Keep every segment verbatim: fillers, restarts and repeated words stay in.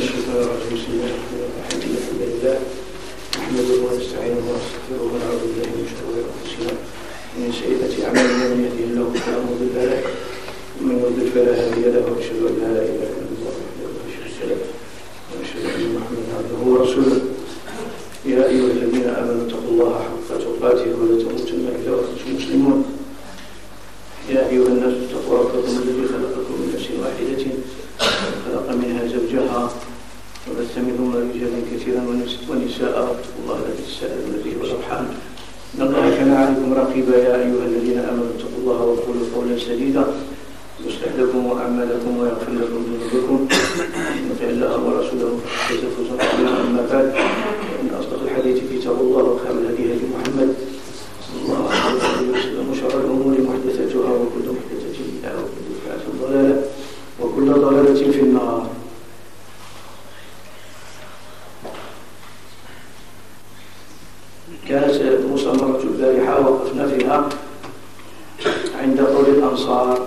الشيطان الرجيم. بسم الله الرحمن الرحيم. الحمد لله نحمده ونستعينه ونستغفره ونعوذ بالله من شرور انفسنا ومن سيئات اعمالنا، من يهده الله فلا مضل له ومن يضلل فلا هادي له، واشهد ان لا اله الا الله وحده لا شريك له واشهد ان محمدا عبده ورسوله. يا ايها الذين امنوا اتقوا الله حق تقاته ولا تموتن الا وانتم مسلمون. يا ايها الناس اتقوا ربكم الذي خلقكم من نفس واحده خلق منها زوجها وبث منهما رجالا كثيرا ونساء، واتقوا الله الذي تساءلون به والارحام ان الله كان عليكم رقيبا. يا ايها الذين امنوا اتقوا الله وقولوا قولا سديدا يصلح لكم اعمالكم ويغفر لكم ذنوبكم، ومن يطع الله ورسوله فقد فاز فوزا عظيما. اما بعد، فان اصدق الحديث كتاب الله وخير الهدي هدي محمد صلى الله عليه وسلم، وشر الامور محدثاتها وكل محدثه بدعه وكل بدعه ضلاله وكل ضلالة في النار. كانت مصمرة البارحة وقفنا فيها عند قول الأنصار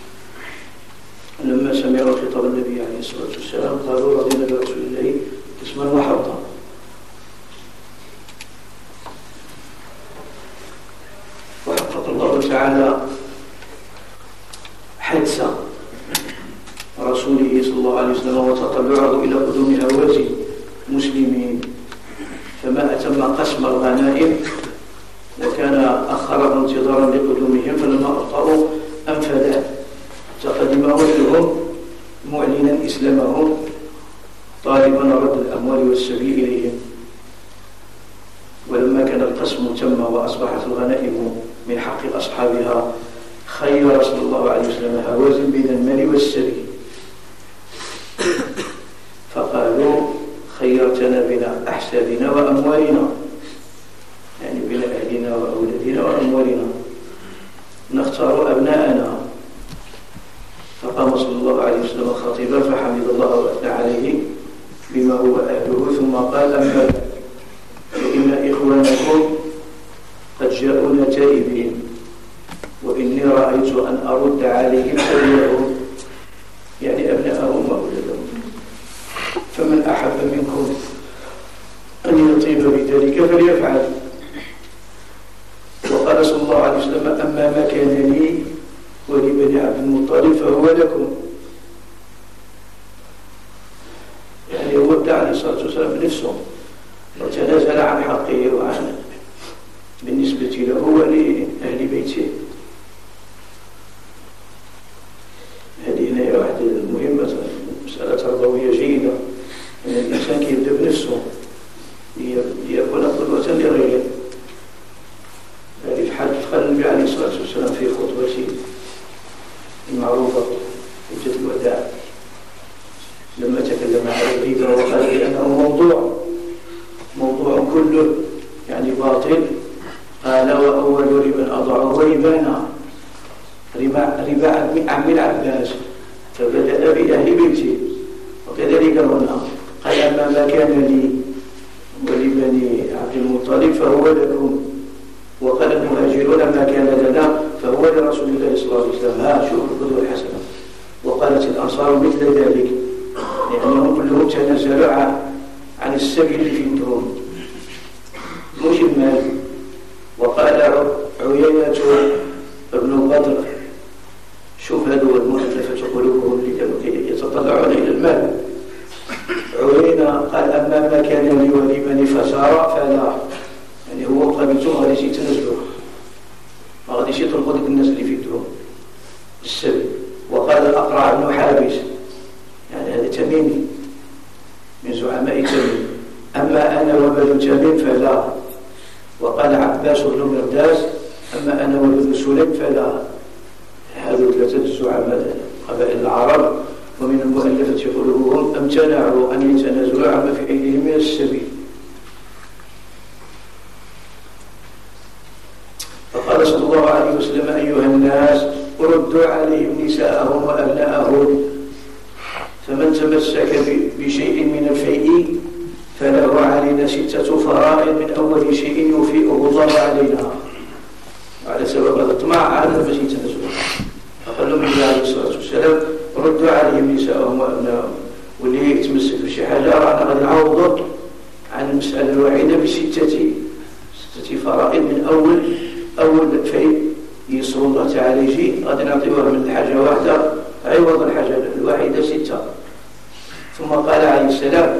لما سمعوا خطاب النبي عليه الصلاة والسلام قالوا رضينا برسول الله اسما وحوضا. وحقق الله تعالى حدث رسوله صلى الله عليه وسلم وتطلعه إلى قدوم هوازن مسلمين، فما أتم قسم الغنائم وكان أخره انتظارا لقدومهم، فلما أبطأوا أنفذ تقدم وجههم معلنا إسلامهم طالبا رد الأموال والسبيل إليهم. ولما كان القسم تم وأصبحت الغنائم من حق أصحابها خير صلى الله عليه وسلم هوازن بين المال والسبيل، فقالوا خيرتنا بين أحسابنا وأموالنا، يعني بين أهلنا وأولادنا وأموالنا، نختار أبناءنا. فقام صلى الله عليه وسلم خطيبا فحمد الله وأثنى عليه بما هو أهله، ثم قال: أما فإن إخوانكم قد جاءونا تائبين، وإني رأيت أن أرد عليهم أولادهم، يعني أبناءهم وأولادهم، فمن أحب منكم أن يطيب بذلك فليفعل. وقال صلى الله عليه وسلم: أما ما كان لي ولبني عبد المطلب فهو لكم. يعني هو ابدأ عليه الصلاة والسلام بنفسه وتنازل عن حقه وعن بالنسبة له ولأهل بيته. هذه هنا واحدة مهمة، مسألة تربوية جيدة، أن الإنسان يبدأ بنفسه ليكون قدوة لغيره. هذه الحال قال النبي عليه الصلاة والسلام في خطبته المعروفة حجة الوداع لما تكلم على الربا وقال بأنه موضوع موضوع كله يعني باطل. قال: وأول ربا أضعه ربانا، ربا ربا عم العباس، فبدأ بأهل بيته. وكذلك هنا قال: أما ما كان لي ولبني عبد المطلب فهو لكم. وقال المهاجرون: ما كان لنا فهو لرسول الله صلى الله عليه وسلم. ها شوف القدوة الحسنة. وقالت الأنصار مثل ذلك، لأنهم كلهم تنازلوا عن السبيل اللي في عندهم مش المال. وقال عيينة ابن بدر: شوف هذو المؤلفة قلوبهم اللي كانوا يتطلعون إلى المال. عيينة قال: أما ما كان لي ولبني فسار فلا، يعني هو قابلتهم غاديش يتنزلوا، ما غاديش يطلقوا ديك الناس اللي في يدهم السبيل. وقال الأقرع بن حابس، يعني هذا تميمي من زعماء تميم: أما أنا وبنو تميم فلا. وقال عباس بن مرداس: أما أنا وبنو سليم فلا. هذو ثلاثة الزعماء قبائل العرب ومن المؤلفة قلوبهم امتنعوا أن يتنازلوا عما في أيديهم من السبيل. فقال صلى الله عليه وسلم: أيها الناس ردوا عليهم نساءهم وأبناءهم، فمن تمسك بشيء من الفيء فله علينا ستة فرائض، من أول شيء يوفئه الله علينا. وعلى سبب هذا الطمع عاد باش يتنازلوا. فقال لهم النبي عليه الصلاة والسلام: ردوا عليهم نساءهم وأبناءهم، واللي يتمسك بشي حاجة المسألة الواحدة بستة ستة فرائض من أول أول في يسر الله تعالى يجي غادي نعطيوها من الحاجة واحدة عوض الحاجة الواحدة ستة. ثم قال عليه السلام: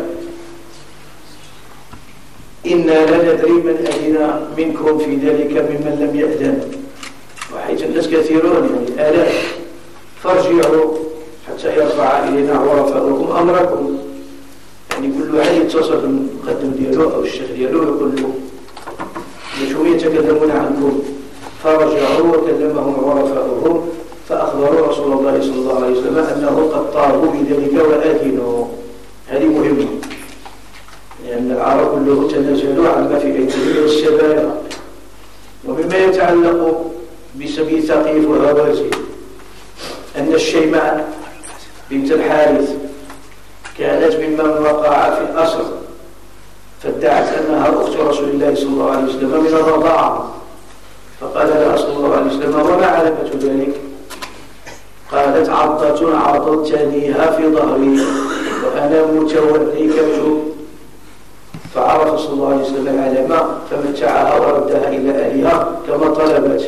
إنا لا ندري من أذن منكم في ذلك ممن لم يأذن. وحيث الناس كثيرون يعني آلاف، فارجعوا حتى يرفع إلينا عرفاؤكم أمركم. يعني كل واحد يتصل بالمقدم ديالو أو الشيخ ديالو يقول له شو يتكلمون عنكم، فرجعوا وكلمهم عرفاؤهم فأخبروا رسول الله صلى الله عليه وسلم أنه قد طالبوا بذلك وآذنوا. هذه مهمة، لأن العرب كله تنازلوا عما في أيديهم من السبايا. ومما يتعلق بسبي ثقيف وهوازن أن الشيماء بنت الحارث كانت ممن وقع في الأسر، فادعت أنها أخت رسول الله صلى الله عليه وسلم من الرضاعة، فقال لها صلى الله عليه وسلم: وما علامة ذلك؟ قالت: عضة عضتنيها في ظهري وأنا متوركة. فعرف صلى الله عليه وسلم العلامة فمتعها وردها إلى أهلها كما طلبت.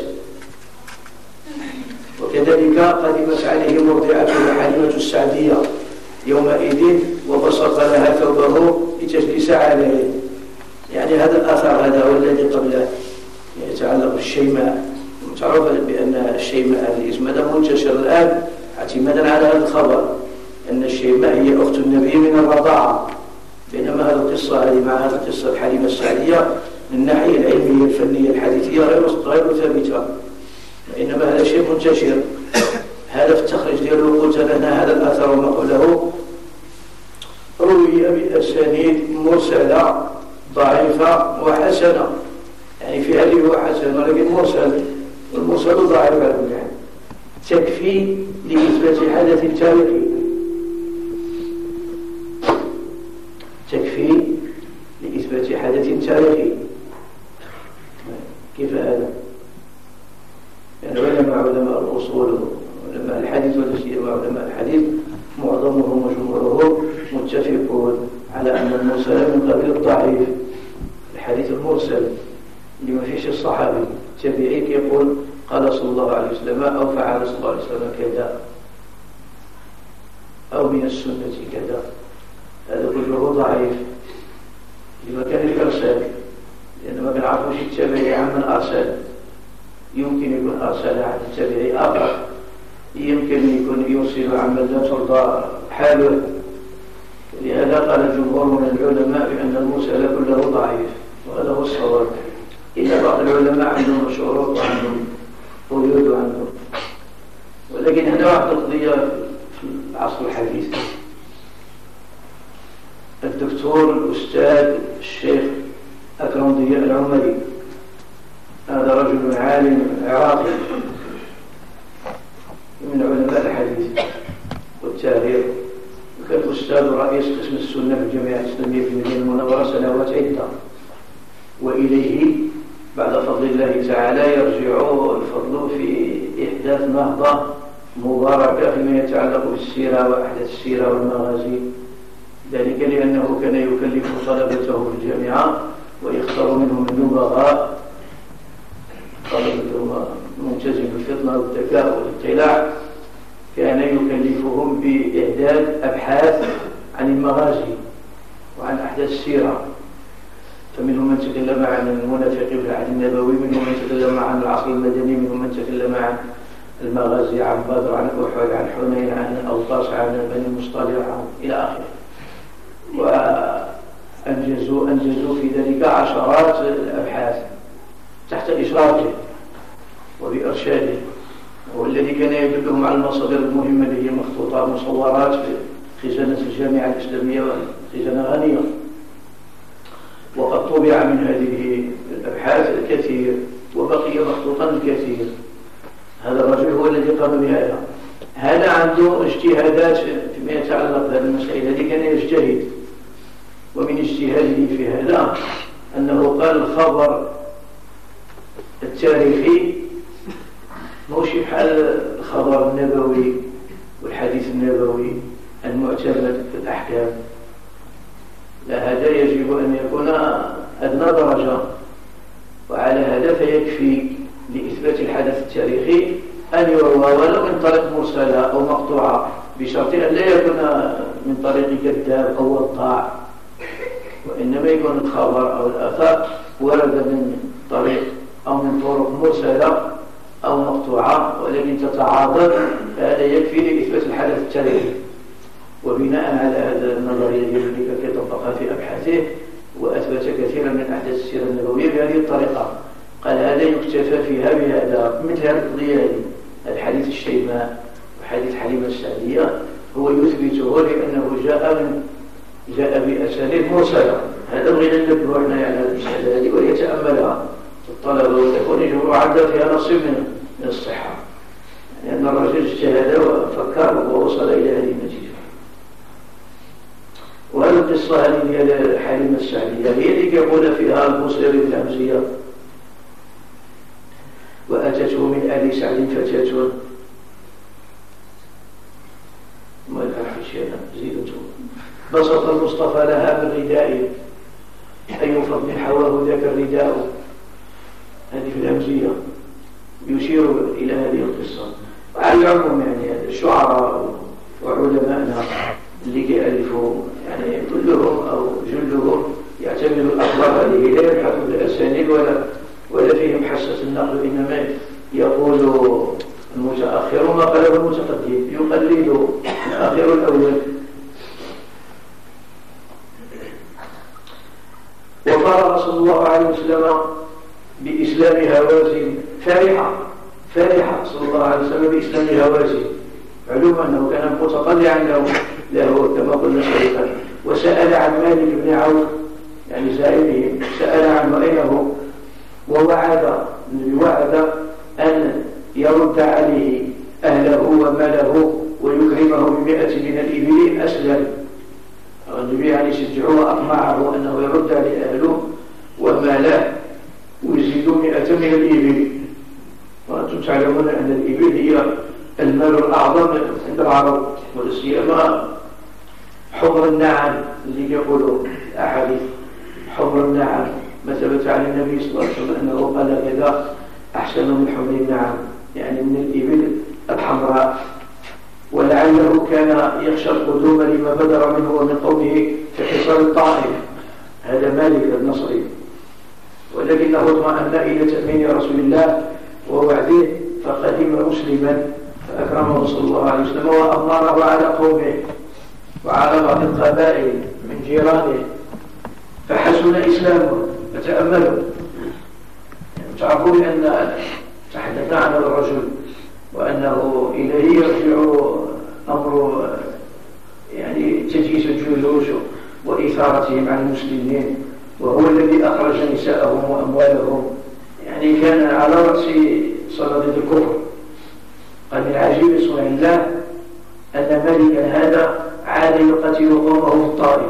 وكذلك قدمت عليه مرضعته حليمة السعدية يومئذ وبسط لها ثوبه لتجلس عليه. يعني هذا الأثر هذا هو الذي قبله يتعلق بالشيماء. متعرف بأن الشيماء الاسم هذا منتشر الآن اعتمادا على هذا الخبر أن الشيماء هي أخت النبي من الرضاعة، بينما هذه القصة هذه مع هذه القصة الحليمة السعدية من الناحية العلمية الفنية الحديثية غير غير ثابتة، وإنما هذا شيء منتشر. هذا في التخريج ديالو قلت لنا هذا الأثر وما قوله روي بأسانيد مرسلة ضعيفة وحسنة، يعني في هذه هو حسن ولكن مرسل، والمرسل ضعيف على كل حال، تكفي لإثبات حدث تاريخي، تكفي لإثبات حدث تاريخي. كيف هذا؟ يعني علماء علماء الأصول وعلماء الحديث ولا سيما علماء الحديث معظمهم وجمهورهم متفقون على أن المرسل من قبيل الضعيف. الحديث المرسل اللي ما فيش الصحابي تابعي يقول قال صلى الله عليه وسلم أو فعل صلى الله عليه وسلم كذا أو من السنة كذا، هذا كله ضعيف لما كان الإرسال، لأن ما بنعرفوش التابعي عن من أرسل. يمكن يكون أرسل عن التابعي آخر، يمكن يكون يرسل عن من لا ترضى حاله. لهذا قال الجمهور من العلماء بأن المرسل كله ضعيف، وهذا هو الصواب. إلا بعض العلماء عندهم شروط وعندهم قيود وعندهم، ولكن هنا واحد القضية في العصر الحديث. الدكتور الأستاذ الشيخ أكرم ضياء العمري هذا رجل عالم عراقي من علماء الحديث والتاريخ، وكان أستاذ رئيس قسم السنة في الجامعة الإسلامية في المدينة المنورة سنوات عدة، وإليه بعد فضل الله تعالى يرجع الفضل في إحداث نهضة مباركة فيما يتعلق بالسيرة وأحداث السيرة والمغازي. ذلك لأنه كان يكلف طلبته في الجامعة ويختار منهم النبغاء، طلبته ممتاز بالفطنة والذكاء والاطلاع، كان يكلفهم بإعداد أبحاث عن المغازي وعن أحداث السيرة. فمنهم من تكلم عن المنافق في العهد النبوي، منهم من تكلم عن العصر المدني، منهم من تكلم عن المغازي، عن بدر، عن أحد، عن حنين، عن الأوطاس، عن بني المصطلق إلى آخره. وأنجزوا أنجزوا في ذلك عشرات الأبحاث تحت إشرافه وبإرشاده، والذي كان يدلهم على المصادر المهمة اللي هي مخطوطات مصورات في خزانة الجامعة الإسلامية، خزانة غنية. وقد طبع من هذه الأبحاث الكثير وبقي مخطوطا الكثير. هذا الرجل هو الذي قام بهذا. هذا عنده اجتهادات فيما يتعلق بهذه المسائل، الذي كان يجتهد. ومن اجتهاده في هذا أنه قال الخبر التاريخي موش بحال الخبر النبوي والحديث النبوي المعتمد في الأحكام، لا، هذا يجب أن يكون أدنى درجة. وعلى هذا فيكفي لإثبات الحدث التاريخي أن يروى ولو من طريق مرسلة أو مقطوعة، بشرط أن لا يكون من طريق كذاب أو وضاع، وإنما يكون الخبر أو الآثار ورد من طريق أو من طرق مرسلة أو مقطوعة ولكن تتعاضد، فهذا يكفي لإثبات الحدث التاريخي. وبناء على هذا النظرية التي طبقها في أبحاثه وأثبت كثيرا من أحداث السيرة النبوية بهذه الطريقة. قال هذا يكتفى فيها بهذا، مثل هذه القضية، الحديث الشيماء وحديث حليمة السعدية هو يثبته لأنه جاء من جاء بأسانيد مرسلة. هذا بغينا ننبه احنا على المسألة هذه وليتأملها الطلبة وتكون يجب عندها فيها نصيب من الصحة، لأن الرجل اجتهد وفكر ووصل إلى هذه النتيجة. وهذه القصة هذه هي حليمة السعدية هي اللي يقول فيها البوصيري الهمزية: وأتته من آل سعد فتاة ما يعرف شيئا زيدته بسط المصطفى لها بالرداء أي فضل حواه ذاك الرداء. هذه في الهمزية يشير إلى هذه القصة. وعلى العموم يعني الشعراء وعلماءنا اللي يألفوا يعني كلهم أو جلهم يعتمدوا الأخبار هذه، لا يبحثوا بالأسانيد ولا ولا فيهم حسة النقل، إنما يقول المتأخر ما قاله المتقدم، يقلد الآخر الأول. وفرغ صلى الله عليه وسلم بإسلام هوازن فرحة فرحة صلى الله عليه وسلم بإسلام هوازن، علوم أنه كان متطلعا له, له كما قلنا سابقا. وسأل عن مالك بن عوف يعني زائره، سأل عنه أين هو، ووعد وعد أن يرد عليه أهله وماله ويكرمه بمئة من الإبل أسلم. النبي يعني شجعوه وأطمعه أنه يرد عليه أهله وماله ويزيدوا مئة من الإبل. وأنتم تعلمون أن الإبل هي المال الأعظم عند العرب، والسيما حمر النعم اللي يقولوا الأحاديث حمر النعم، ما ثبت عن النبي صلى الله عليه وسلم أنه قال كذا: أحسن من حمر النعم، يعني من الإبل الحمراء. ولعله كان يخشى القدوم لما بدر منه ومن قومه في حصار الطائف، هذا مالك النصري، ولكنه اطمأن إلى تأمين رسول الله ووعده فقدم مسلما فأكرمه صلى الله عليه وسلم وأمره على قومه وعلى بعض القبائل من جيرانه فحسن إسلامه. فتأملوا يعني تعرفون أن تحدثنا عن الرجل وأنه إليه يرجع أمر يعني تجهيز الجيوش وإثارتهم عن المسلمين، وهو الذي أخرج نساءهم وأموالهم، يعني كان على رأس صناديد الكفر. قال من عجيب صنع الله أن ملكا هذا عاد يقاتل قومه في الطائف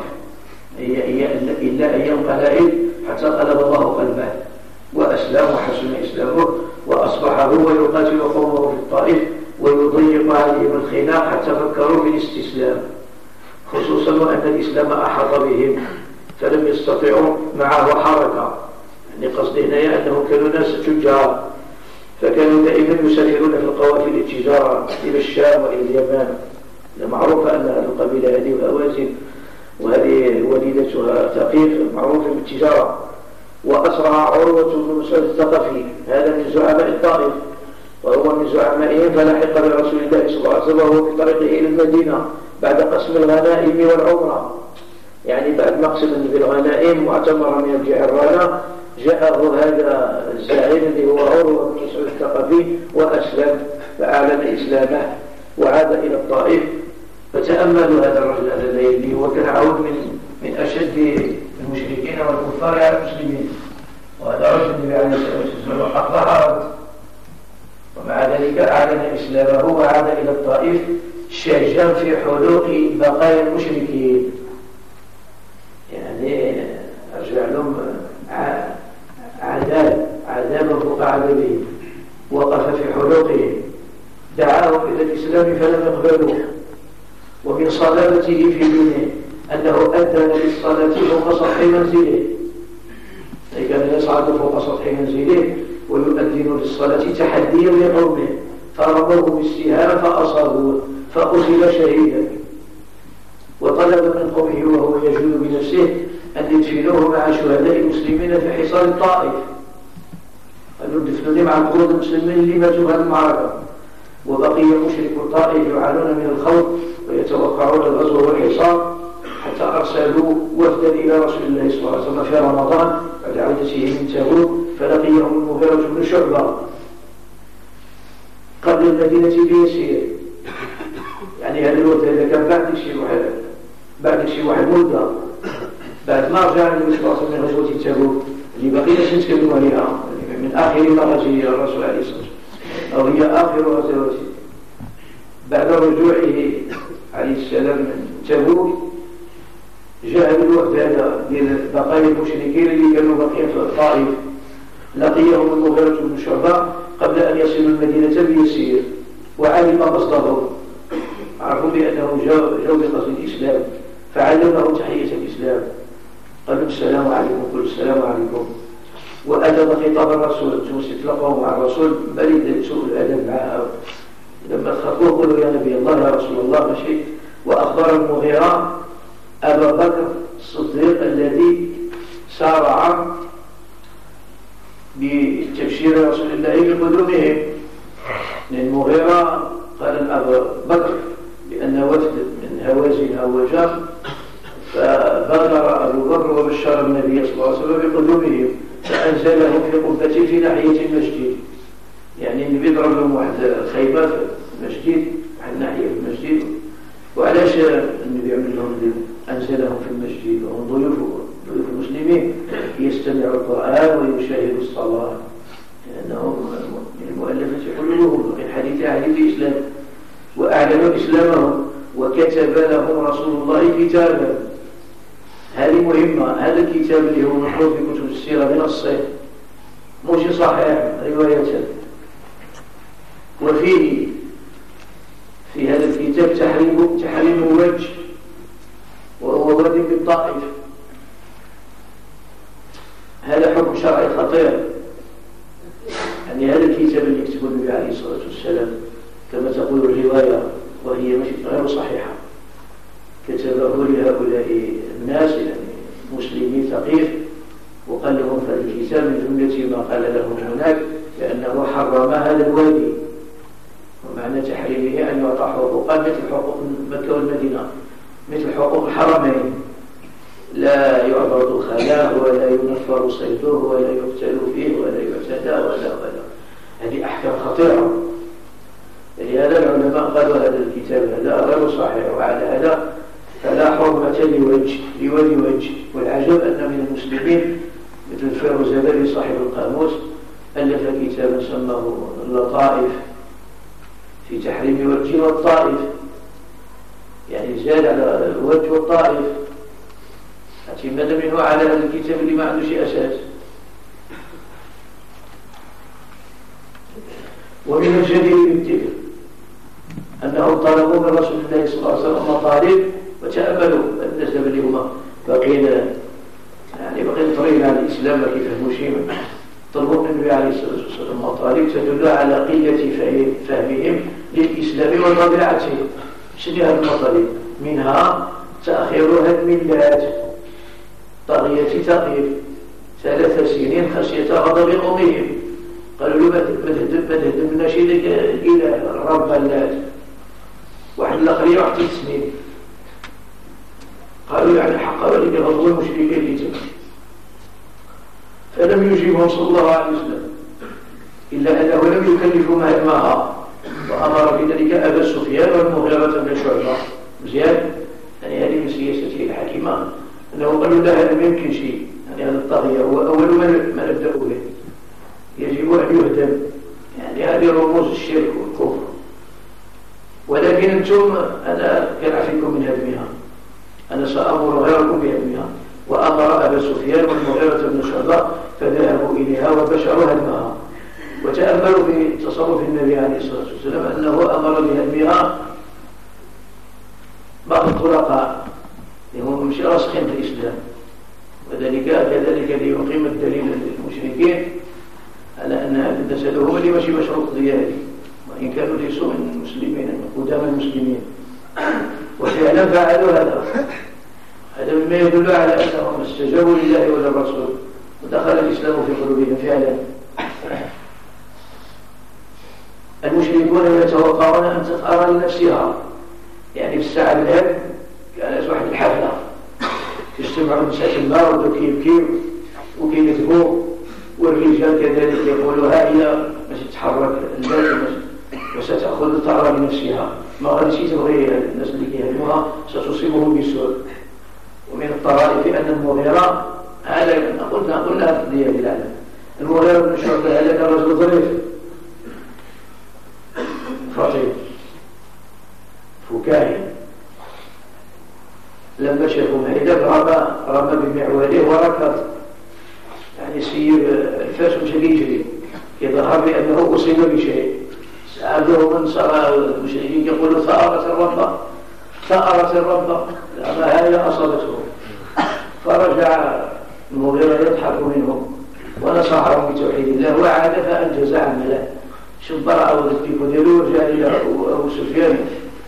إلا أيام قلائل حتى قلب الله قلبه وأسلم وحسن إسلامه، وأصبح هو يقاتل قومه في الطائف ويضيق عليهم الخناق حتى فكروا في الاستسلام، خصوصا وأن الإسلام أحاط بهم فلم يستطيعوا معه حركة. يعني قصدي هنا أنهم كانوا ناس تجار، فكانوا دائما يسافرون في القوافل التجارة إلى الشام وإلى اليمن. معروف أن القبيلة هذه وهوازن وهذه وليدتها ثقيف معروفة بالتجارة. وأسرع عروة بن مسعود الثقفي هذا من زعماء الطائف وهو من زعمائهم، فلحق برسول الله صلى الله عليه وسلم وهو في طريقه إلى المدينة بعد قسم الغنائم والعمرة، يعني بعد مقسم بالغنائم واعتمر من الجعرانة جاءه هذا الزعيم الذي هو عروة بن مسعود الثقفي وأسلم فأعلن إسلامه وعاد إلى الطائف. فتأملوا هذا الرجل الذي هو كان عود من من أشد المشركين والكفار على المسلمين، وهذا رجل النبي عليه الصلاة والسلام أقضى عرض، ومع ذلك أعلن إسلامه وعاد إلى الطائف شاجا في حلوق بقايا المشركين، يعني أرجع لهم عذاب عذابا فوق عذابهم، وقف في حلوقهم دعاهم إلى الإسلام فلم يقبلوه، ومن صلابته في دينه أنه أذن للصلاة فوق سطح منزله، أي كان يصعد فوق سطح منزله ويؤذن للصلاة تحديا لقومه، فرموه بالسهام فأصابوه فقتل شهيدا، وطلب من قومه وهو يجود بنفسه أن يدفنوه مع شهداء المسلمين في حصار الطائف. قالوا دفنوني مع قرود المسلمين اللي ماتوا في هذه المعركة. وبقي مشركو الطائف يعانون من الخوف ويتوقعون الغزو والحصار، حتى أرسلوا وفدا إلى رسول الله صلى الله عليه وسلم في رمضان بعد عودته من تبوك، فلقيهم المغيرة بن شعبة قبل المدينة بيسير. يعني هذا الوقت هذا كان بعد شيء واحد بعد شيء واحد مدة بعد ما رجع النبي صلى الله عليه وسلم من غزوة تبوك اللي بقينا نتكلم عليها من آخر مرة جاء الرسول عليه الصلاة والسلام، أو هي آخر غزوته بعد رجوعه عليه السلام من تبوك. جاء الوقت هذا ديال بقايا المشركين اللي كانوا باقيين في الطائف، لقيهم المغيرة بن شعبة قبل أن يصلوا المدينة بيسير، وعلم قصده، عرفوا بأنه جاءوا بقصد الإسلام، فعلمهم تحية الإسلام، قالوا السلام عليكم، قلوا السلام عليكم، وأدب خطاب الرسول، استطلقوا مع الرسول بل سوء الأدب معه. لما خطبوه قالوا يا نبي الله يا رسول الله ماشي، وأخبر المغيرة أبا بكر الصديق الذي سارع بتبشير رسول الله بقدومهم. المغيرة قال أبا بكر بأن وفد من هوازن هوجان، فبادر أبو بكر وبشر النبي صلى الله عليه وسلم بقدومهم، فأنزلهم في قبة في ناحية المسجد. يعني اللي بيضرب لهم واحد خيمة في المسجد، واحد ناحية في المسجد. وعلاش النبي عمل لهم أنزلهم في المسجد وهم ضيوف ضيوف المسلمين يستمعوا القرآن ويشاهدوا الصلاة، لأنهم من المؤلفة قلوبهم من حديث أهل الإسلام، وأعلنوا إسلامهم وكتب لهم رسول الله كتابا. هذه مهمة. هذا الكتاب اللي هو مكتوب في كتب السيرة بنصه مش صحيح رواية، وفيه في هذا الكتاب تحريم تحريم وجه، وهو وادي بالطائف. هذا حكم شرعي خطير. يعني هذا الكتاب اللي يكتبه النبي عليه الصلاة والسلام كما تقول الرواية وهي غير صحيحة، كتبه لهؤلاء الناس يعني مسلمي ثقيف، وقال لهم في الكتاب من جملة ما قال لهم هناك لأنه حرم هذا الوادي، ومعنى تحريمه أن يعطى حقوقا مثل حقوق مكة والمدينة، مثل حقوق الحرمين، لا يعبد خلاه ولا ينفر صيده ولا يقتل فيه ولا يعتدى ولا ولا هذه أحكام خطيرة. لهذا العلماء قالوا هذا الكتاب هذا غير صحيح، وعلى هذا فلا حرمة لوجه لولي وجه. والعجب أن من المسلمين مثل الفيروزابادي صاحب القاموس ألف كتابا سماه اللطائف في تحريم الوجه والطائف، يعني زاد على الوجه والطائف اعتمادا منه على هذا الكتاب اللي ما عنده شيء أساس. ومن الجدير بالذكر أنهم طلبوا من رسول الله صلى الله عليه وسلم مطالب وتأملوا النسب اللي هما بقينا يعني بقينا طريقين على الإسلام ما كيفهموا شيء. طلبوا من النبي عليه الصلاة والسلام مطالب تدل على قلة فهمهم للإسلام وطبيعته. شنو هذه المطالب؟ منها تأخير هدم الملات، طاغية تقيف ثلاث سنين خشية غضب قومهم. قالوا له ما تهدم شيء لك الإله الرب اللات، واحد الآخر واحد ثلاث سنين. قالوا يعني حق ولك غضب المشركين اللي تم. فلم يجيبهم صلى الله عليه وسلم إلا أنه لم يكلفوا مهمها، وأمر بذلك أبا سفيان والمغيرة بن شعبة. مزيان، يعني هذه من سياسته الحكيمة أنه قالوا لا هذا ما يمكن شيء، يعني هذا الطاغية هو أول ما نبدأ به، يجب أن يهدم. يعني هذه رموز الشرك والكفر، ولكن أنتم أنا كنعفيكم من هدمها، أنا سأمر غيركم بهدمها. وأمر أبا سفيان والمغيرة بن شعبة فذهبوا إليها وبشروا هدمها. وتأملوا في تصرف النبي عليه الصلاة والسلام أنه أمر بهدمها بعض الطلقاء، هم كل شيء راسخين في الإسلام، وذلك كذلك ليقيم الدليل للمشركين على أن التسلل هو اللي ماشي مشروط ديالي، وإن كانوا ليسوا من المسلمين من قدام المسلمين، وفعلا فعلوا هذا. هذا مما يدل على أنهم استجابوا لله وللرسول ودخل الإسلام في قلوبهم فعلا. المشركون يتوقعون أن تظهر لنفسها، يعني في الساعة الآن كانت واحد الحفلة يجتمعوا النساء الماء وبداو كيبكيو وكيكتبوا، والرجال كذلك يقولوا ها هي باش تتحرك البلد وستأخذ الثأر لنفسها، ما غاديش تبغي الناس اللي كيهدموها ستصيبهم بسوء. ومن الطرائف أن المغيرة هذا قلنا قلنا في الديار العالم، المغيرة بن شعبة هذا كان رجل ظريف فطير فكاهي، لما شافوا مهيدة رمى رمى بمعواله وركض، يعني سير الفاس مشى يجري يظهر بأنه أصيب بشيء. سألوه من صار المشركين يقولوا ثأرت الربة ثأرت الربة، لما هذه أصابته. فرجع المغيرة يضحك منهم ونصحهم بتوحيد الله، وعاد فأنجز عمله. شبر أو التيكو ديالو ورجع إلى أبو سفيان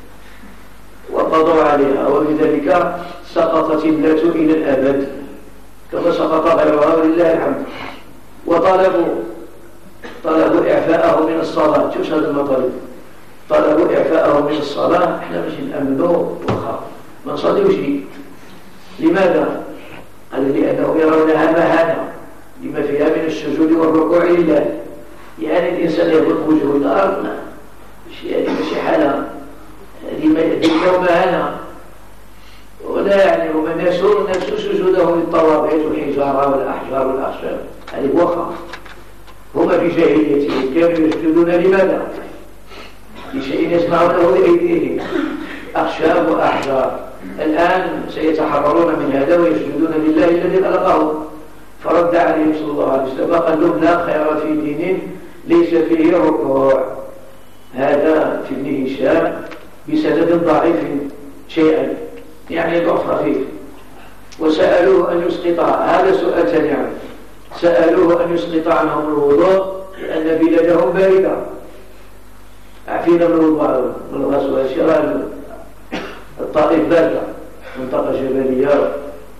وقضوا عليها، وبذلك سقطت ابنته إلى الأبد كما سقط غيرها ولله الحمد. وطلبوا طلبوا إعفاءه من الصلاة. شوف هذا المطالب، طلبوا إعفاءه من الصلاة. احنا مش نأمنه وخاف ما نصليوش. لماذا؟ قال لأنه يرونها مهانة لما فيها من السجود والركوع لله، يعني الإنسان يغض وجهه الأرض ماشي حالة لما يدعو مهانة، ولا يعني هم الناس الناس سجودهم للطواغيت والحجارة والأحجار والأخشاب، هذه وخاف. هما في جاهليتهم كانوا يسجدون لماذا؟ لشيء يسمعونه بأيديهم، أخشاب وأحجار. الآن سيتحررون من هذا ويسجدون لله الذي خلقه. فرد عليهم صلى الله عليه وسلم قال لهم لا خير في دين ليس فيه ركوع. هذا في ابن هشام بسند ضعيف شيئا، يعني ضعف خفيف. وسألوه أن يسقط، هذا سؤال ثاني، سألوه أن يسقط عنهم الوضوء لأن بلادهم باردة، عفينا من الوضوء من الغزوة شرال الطائف باردة منطقة جبلية.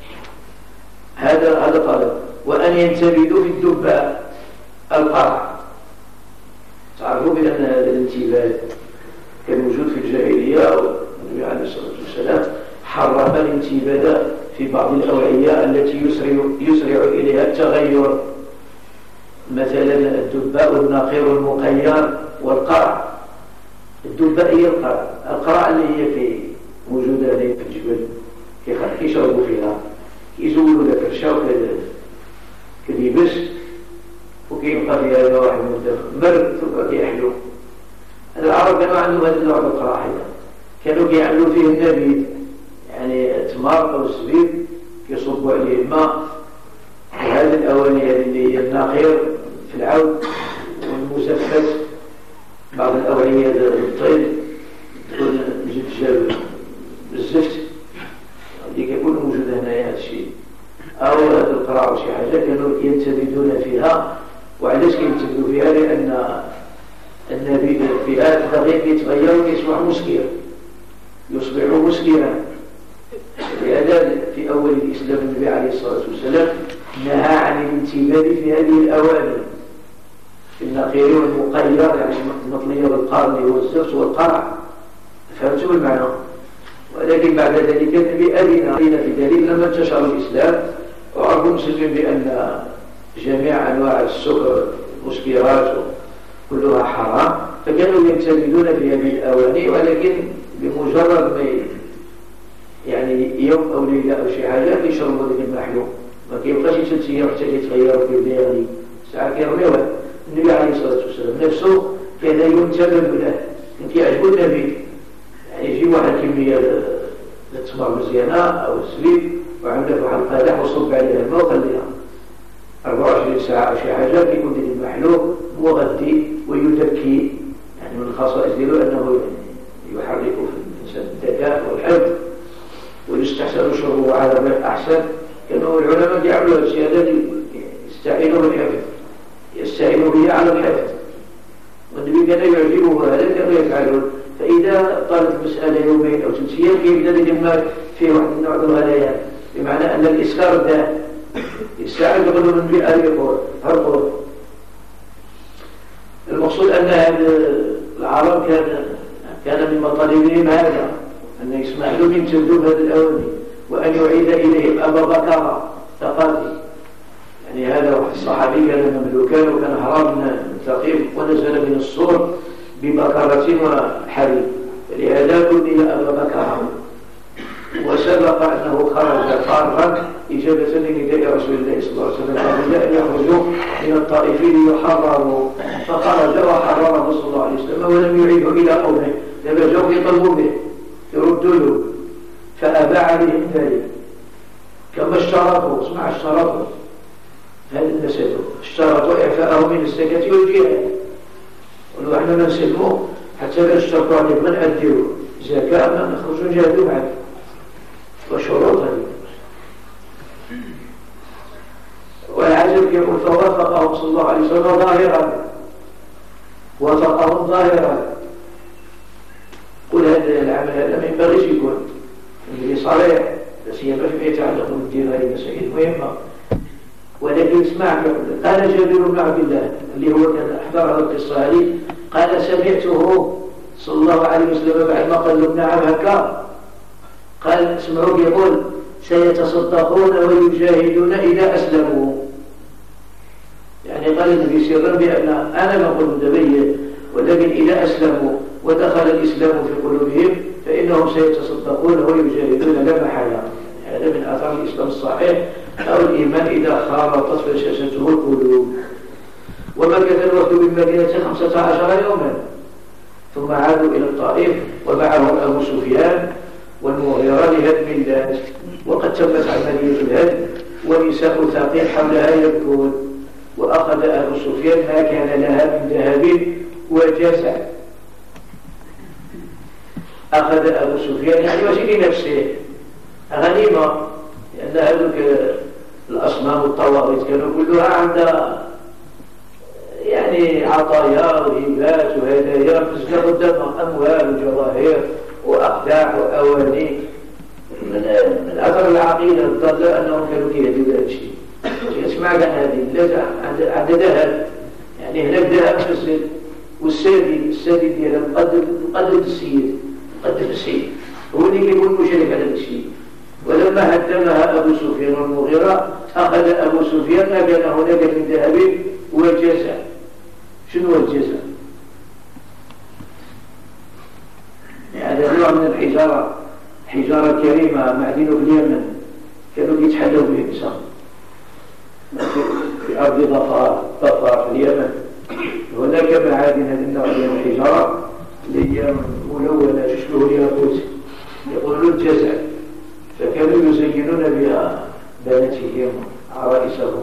هذا هذا طلب. وأن ينتبذوا في الدباء القرع. تعرفوا بأن هذا الانتباه كان موجود في الجاهلية، والنبي عليه الصلاة والسلام حرم الانتباه في بعض الأوعية التي يسرع, يسرع إليها التغير، مثلا الدباء والناقير والمقير والقرع. الدباء هي القرع، القرع اللي هي في موجودة في الجبل كيشربوا فيها، يزولوا ذاك الشوك كيبس وكيبقى فيها نوع من المرض ثم كيحلو. العرب كانوا عندهم هذه النوع من القرع، كانوا كيعملوا فيه النبيذ، يعني تمر أو الزبيب يصبوا عليه الماء. وهذه الأواني اللي هي الناقير في العود والمزفت، بعض الأوعية الطيب تكون مزفجة بالزفت اللي كيكون موجود هنايا هذا الشيء، أو هذا القرع وشي حاجة كانوا ينتبذون فيها. وعلاش كينتبذوا فيها؟ لأن النبي في هذا التغيير يتغير ويصبح مسكر، يصبح مسكرا. لهذا في أول الإسلام النبي عليه الصلاة والسلام نهى عن الانتباه في هذه الأواني، في النقير والمقير، يعني المطلية والقرن والزفت والقرع. فهمتوا المعنى؟ ولكن بعد ذلك النبي أذن في ذلك لما انتشر الإسلام وعرف المسلمين بأن جميع أنواع السكر مسكرات كلها حرام، فكانوا ينتبذون في هذه الأواني، ولكن بمجرد ما يعني يوم أو ليلة أو شي حاجة يشربوا ذلك المحلوم، ما كيبقاش ثلاث أيام حتى يتغير ويبدا يغلي، ساعة كيرميوه. النبي عليه الصلاة والسلام نفسه كان ينتبه له، كان كيعجبو النبي، يعني يجيب واحد كمية التمر مزيانة أو الزبيب وعملها في واحد القدح وصب عليها الماء وخليها أربعة وعشرين ساعة أو شي حاجة، كيكون ذلك المحلوم مغذي ويذكي، يعني من الخصائص ديالو أنه يحرك في الإنسان الذكاء والحفظ والاستقامة. يستحسن شربه على ما أحسن، كانوا العلماء يعملوا الشيء الذي يستعينوا بالحفظ يستعينوا به على الحفظ، والنبي كان يعجبه هذا كانوا يفعلون. فإذا طالت المسألة يومين أو ثلاث أيام كيف ذلك ما فيه واحد النوع من الغليان، بمعنى أن الإسكار ده الساعة يقول من بيئة يقول هرقول. المقصود أن هذا العرب كان كان من مطالبهم هذا أن يسمح لهم يمتدوا هذا الأواني وأن يعيد إليهم أبا بكر ثقافي. يعني هذا واحد الصحابي كان مملوكا وكان هرب من ثقيف ونزل من السور ببكرة وحرير، فلهذا كن أبا بكر، وسبق أنه خرج فارغا إجابة لنداء رسول الله صلى الله عليه وسلم قبل أن يخرجوا من الطائف ليحرروا، فخرج وحرره صلى الله عليه وسلم ولم يعيده إلى قومه، لما جاءوا يطلبوا به يردوا له فأبى عليهم ذلك. كما اشترطوا، اسمع اشترطوا هذا المسألة، اشترطوا إعفاءه من الزكاة والجهاد، قالوا احنا ما نسلموه حتى لا اشترطوا عليه من أديروا زكاة ما نخرجوا جهادوا معه وشروط هذه. والعجب يقول فوافقهم صلى الله عليه وسلم ظاهرا، وافقهم ظاهرا. قل هذا العمل هذا ما ينبغيش يكون اللي صالح، لا سيما فيما يتعلق بالدين، هذه مسائل مهمه. ولكن اسمع، قال جابر بن عبد الله اللي هو كان احضر هذه القصه هذه، قال سمعته صلى الله عليه وسلم بعد ما قال له نعم هكا، قال اسمعوا يقول سيتصدقون ويجاهدون إذا أسلموا. يعني قال النبي سرا بأن أنا نقول دبي، ولكن إذا أسلموا ودخل الإسلام في قلوبهم فإنهم سيتصدقون ويجاهدون لا محالة. هذا من آثار الإسلام الصحيح أو الإيمان إذا خالطت فشاشته القلوب. ومكث الوفد بالمدينة خمسة عشر يوما ثم عادوا إلى الطائف ومعهم أبو سفيان والمغيرة لهدم الناس، وقد تمت عملية الهدم ونساء ثقيل حولها يبكون. وأخذ أبو سفيان ما كان لها من ذهب وجزع، أخذ أبو سفيان يعني وشي لنفسه غنيمة، لأن هذوك الأصنام والطواغيت كانوا كلها عندها يعني عطايا وهبات وهدايا، فزنا قدامها أموال وجواهر وأخداع وأواني. من من أثر العقيدة الضالة أنهم كانوا كيهدوا هذا الشيء. اسمع عن هذه لا عند ذهب، يعني هناك ذهب في السيد، والسادي السادي ديالها مقدم مقدم السيد، مقدم السيد هو اللي كيكون مشارك على هذا الشيء. ولما هدمها أبو سفيان والمغيرة أخذ أبو سفيان ما كان هناك من ذهب وجزع. شنو هو الجزع؟ يعني هذا نوع من الحجارة، حجارة كريمة معدنة في اليمن، كانوا يتحلوا به النساء في أرض ظفار ظفار في اليمن. هناك معادن هذه النوع من الحجارة اللي هي ملونة تشبه الياقوت، يقولون الجزع، فكانوا يزينون بها بناتهم عرائسهم.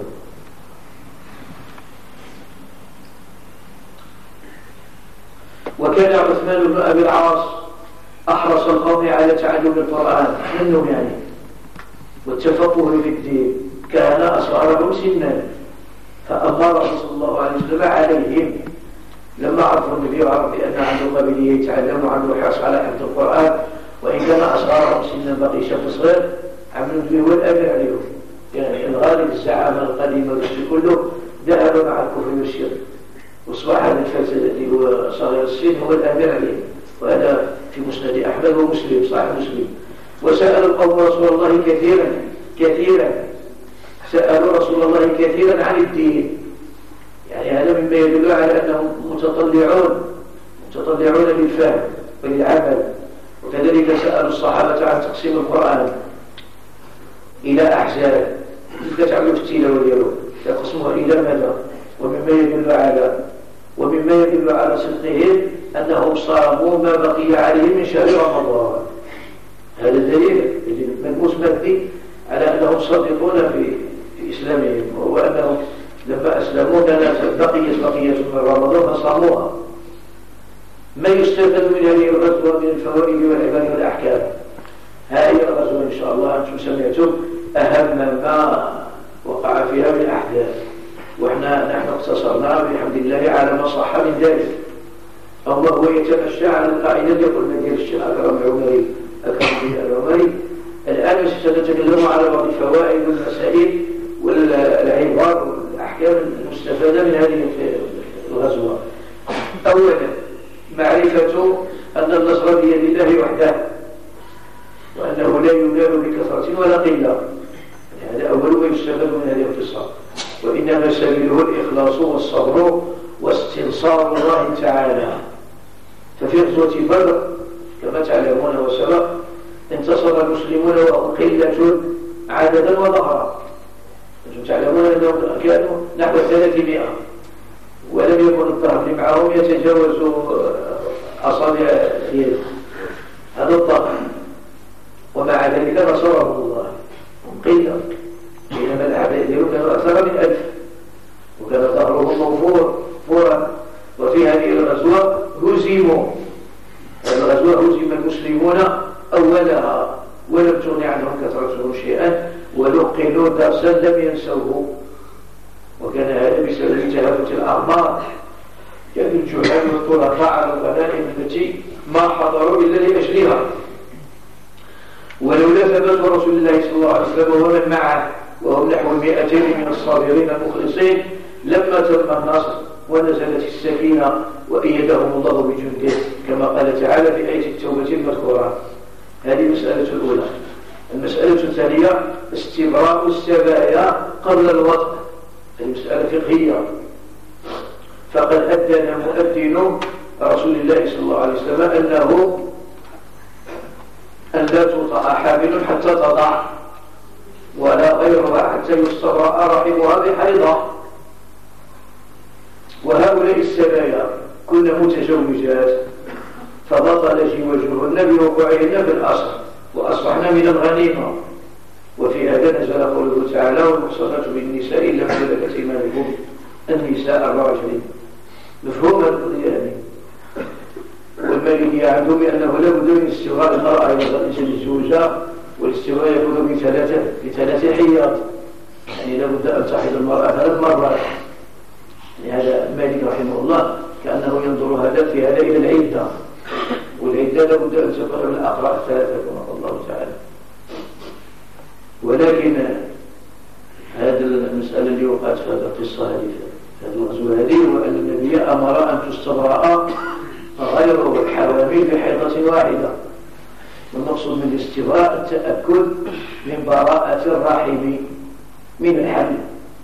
وكان عثمان بن أبي العاص أحرص القوم على تعلم القرآن منهم يعني والتفقه في الدين، كان أصغرهم سنا، فأمر صلى الله عليه وسلم عليهم لما عرفوا النبي وعرف بأن عنده قبيله يتعلم وعنده حرص على حفظ القرآن، وإن كان أصغرهم سنا بقي شاب صغير، عمل النبي هو الأمر عليهم. يعني الغالب الزعامة القديمة والشيء كله ذهب مع الكفر والشرك، وصبح هذا الفتى الذي هو صغير السن هو الأمر عليه. وهذا في مسند أحمد ومسلم صحيح مسلم. وسأل القوم رسول الله كثيرا كثيرا سألوا رسول الله كثيرا عن الدين، يعني هذا مما يدل على أنهم متطلعون متطلعون للفهم وللعمل. وكذلك سألوا الصحابة عن تقسيم القرآن إلى أحزاب، لا تعملوا في التلاوة ديالو تقسموها إلى مدى. ومما يدل على ومما يدل على صدقهم أنهم صاموا ما بقي عليهم من شهر رمضان. هذا دليل ملموس مادي على أنهم صادقون في في إسلامهم، وهو أنهم لما أسلموا كانت بقيت بقية من رمضان فصاموها. ما يستفاد من هذه الغزوة من الفوائد والعباد والأحكام؟ هذه الغزوة إن شاء الله أنتم سمعتم أهم ما وقع فيها من أحداث، وإحنا نحن اقتصرنا بحمد الله على ما صح من ذلك. أما هو يتمشى على القاعدة يقول مدير الشيخ أكرم العمري أكرم العمري. الآن سنتكلم على بعض الفوائد والمسائل والعبار والأحكام المستفادة من هذه الغزوة. أولا معرفة أن النصر بيد الله وحده، وأنه لا ينال بكثرة ولا قلة. هذا أول ما يستفاد من هذه القصة، وإنما سبيله الإخلاص والصبر واستنصار الله تعالى. ففي غزوة بدر كما تعلمون وسبق انتصر المسلمون وهم قلة عددا وظهرا. أنتم تعلمون أنهم كانوا نحو ثلاثمائة، ولم يكن الظهر معهم يتجاوز أصابع اليد، هذا الظهر. ومع ذلك نصرهم الله قلة، بينما الأعداء كانوا أكثر من ألف، وكان ظهرهم موفور فورا. وفي هذه الغزوة هزموا، هذه الغزوة هزم المسلمون أولها ولم تغني عنهم كثرتهم شيئا، ولقنوا درسا لم ينسوه. وكان هذا بسبب تهافت الأعمار، كان الجهال والطلقاء على الغنائم التي ما حضروا إلا لأجلها. ولولا ثبات رسول الله صلى الله عليه وسلم ومن معه وهم نحو مئتين من الصابرين المخلصين لما تم النصر ونزلت السكينة وأيدهم الله بجنده، كما قال تعالى في آية التوبة المذكورة. هذه المسألة الأولى. المسألة الثانية استبراء السبايا قبل الوطء، هذه مسألة فقهية. فقد أذن مؤذن رسول الله صلى الله عليه وسلم أنه أن لا توطأ حامل حتى تضع، ولا غيرها حتى يستبرأ رحمها بحيضة. وهؤلاء السبايا كن متزوجات، فبطل زواجهن بوقوعهن في الأصل، وأصبحن من الغنيمة. وفي هذا نزل قوله تعالى: والمحصنات من النساء إلا ما ملكت أيمانكم النساء أربعة وعشرين. مفهوم القضية. والمالكية عندهم بأنه لا بد من استواء المرأة إذا الإنسان الزوجة، والاستواء يكون بثلاثة بثلاث حيض، يعني لا بد أن تحيض المرأة ثلاث مرات. يعني هذا مالك رحمه الله كأنه ينظر هذا في هذا إلى العدة، والعدة لا بد أن تكون من الأقراء الثلاثة كما قال الله تعالى. ولكن هذه المسألة اللي وقعت في هذه القصة هذه في هذه الغزوة هذه، وأن النبي أمر أن تستبرأ غير الحوامل بحيضة واحدة. والمقصود من الاستبراء التأكد من براءة الرحم من الحمل.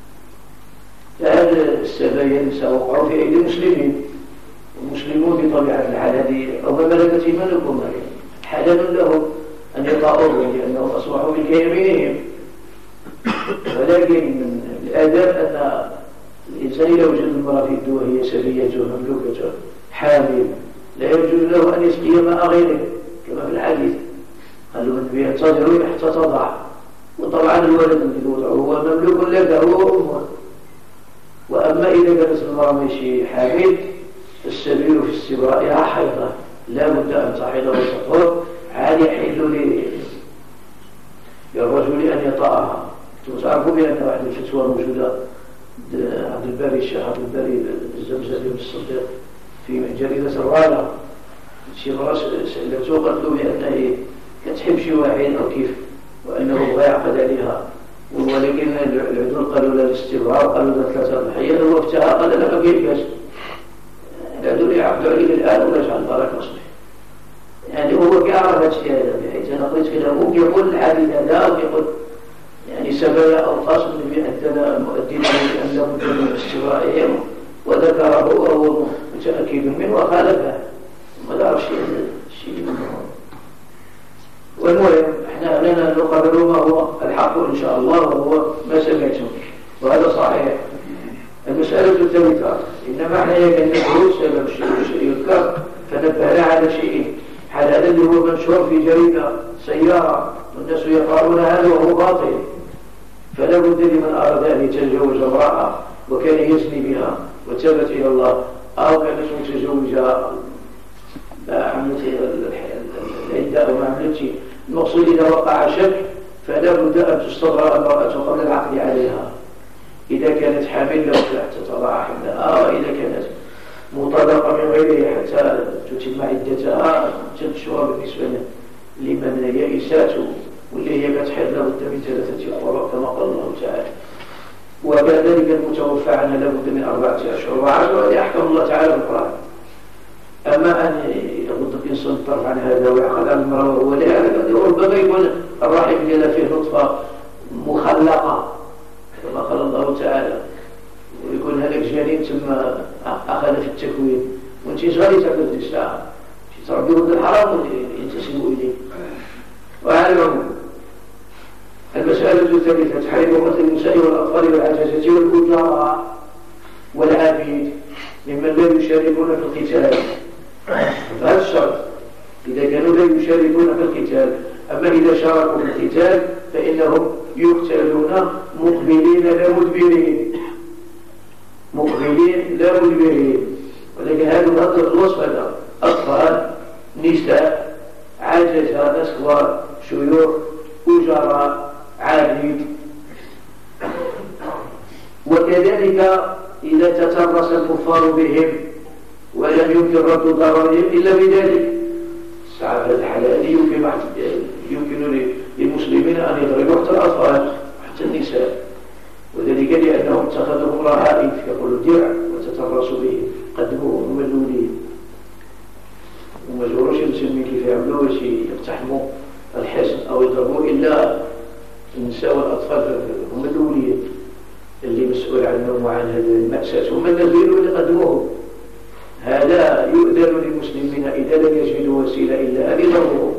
فهذا السبايا سوقعوا في أيدي المسلمين، والمسلمون بطبيعة الحال هذه أو ملكت أيمانكم حلال لهم أن يطأوهم لأنهم أصبحوا ملك يمينهم. ولكن من الآداب أن الإنسان إذا وجد المرأة في الدواء هي سبيته مملوكته حامل لا يجوز له أن يسقي ماء غيره كما في الحديث، قالوا النبي ينتظرون حتى تضع. وطبعا الولد الذي وضعه هو مملوك لك هو أمه. وأما إذا كانت المرأة ماشي حامل فالسبيل في استبرائها حيضة، لا بد أن تحيض وتطهر. عاد يحل للرجل أن يطأها. تعرفوا بأن واحد الفتوى موجودة عبد الباري الشيخ عبد الباري الزمزمي الصديق في جريدة الراية، شي مرة سألته قالت له بأنه كتحب شي واحد أو كيف، وأنه بغى يعقد عليها، ولكن العدول قالوا لا الاستبراء، قالوا ذات ثلاثة الحية، هو افتها قال لا ما كيفاش العدول يعقدوا عليه الآن ولا جعل البركة أصبح. يعني هو كيعرف هادشي هذا، بحيث أنا قريت كلامه كيقول الحديث هذا وكيقول يعني سبايا أو قاسم النبي أدنا مؤدنا بأن لا بد من استبرائهم، وذكره وهو متأكد منه وخالفه ما دارش شيء منه. والمهم احنا لنا نقرر ما هو الحق إن شاء الله، وهو ما سمعتم وهذا صحيح. المسألة الثالثة إنما احنا يمكن نقول سبب الشيء يذكر فنبهنا على شيء حال هذا اللي هو منشور في جريدة سيارة والناس يقرؤون هذا وهو باطل. فلا بد لمن أراد أن يتزوج امرأة وكان يزني بها وتابت إلى الله، أو كانت متزوجة لا عملت العدة أو ما عملتش، المقصود إذا وقع شك فلا بد أن تستضرع المرأة قبل العقد عليها. إذا كانت حامل لا بد حتى تضع حملها، وإذا كانت مطلقة من غيره حتى تتم عدتها ست شهور بالنسبة لمن يئسات واللي هي كتحيض لابد من ثلاثة قرء كما قال الله تعالى. وكذلك المتوفى عنها لابد من أربعة أشهر وعشرة، هذه أحكم الله تعالى في القرآن. أما أن يغض الإنسان الطرف عن هذا ويعقد عن المرأة وهو لا يعلم، ربما يكون الرحم ديالها فيه نطفة مخلقة كما قال الله تعالى، ويكون هذاك جنين ثم أخذ في التكوين وانت صغيرة في الساعة تربي ولد الحرام ينتسب إليه. وعلى العموم المسألة الثالثة تحريم قتل النساء والأطفال والعجزة والأجراء والعبيد ممن لا يشاركون في القتال. هذا الشرط إذا كانوا لا يشاركون في القتال. أما إذا شاركوا في القتال فإنهم يقتلون مقبلين لا مدبرين، مقبلين لا مدبرين. ولكن هذا الوصف هذا أطفال، نساء، عجزة، أسوار، شيوخ، أجراء، عبيد. وكذلك إذا تترس الكفار بهم ولم يمكن رد ضررهم إلا بذلك، ساعة هذا الحلال يمكن يمكن للمسلمين أن يضربوا حتى الأطفال حتى النساء، وذلك لأنهم اتخذوا رهائن يقولوا الدرع وتترسوا به قدموهم وملولين وما جوروش المسلمين كيف يعملوا باش يقتحموا الحصن أو يضربوا إلا النساء والأطفال هم الأولين اللي مسؤول عنهم وعن هذه المأساة، هم الذين اللي قدموهم. هذا يؤذن للمسلمين إذا لم يجدوا وسيلة إلا أن يضربوهم.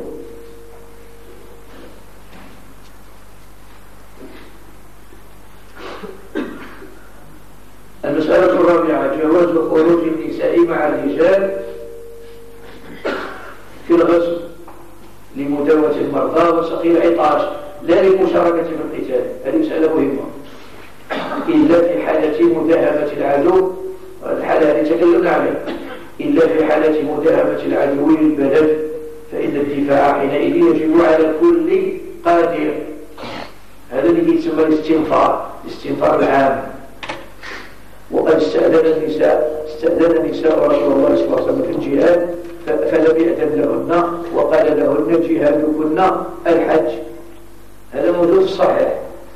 المسألة الرابعة جواز خروج النساء مع الرجال في الغزو لمداواة المرضى وسقي العطاش لا للمشاركة في القتال. هذه مسألة مهمة. إلا في حالة مداهمة العدو، الحالة التي تكلمنا عليها، إلا في حالة مداهمة العدو للبلد فإن الدفاع حينئذ يجب على كل قادر. هذا الذي يسمى الاستنفار، الاستنفار العام. وقد استأذن النساء استأذن النساء رسول الله صلى الله عليه وسلم في الجهاد فلم يأذن لهن وقال لهن جهادكن الحج. هذا موجود في الصحيح.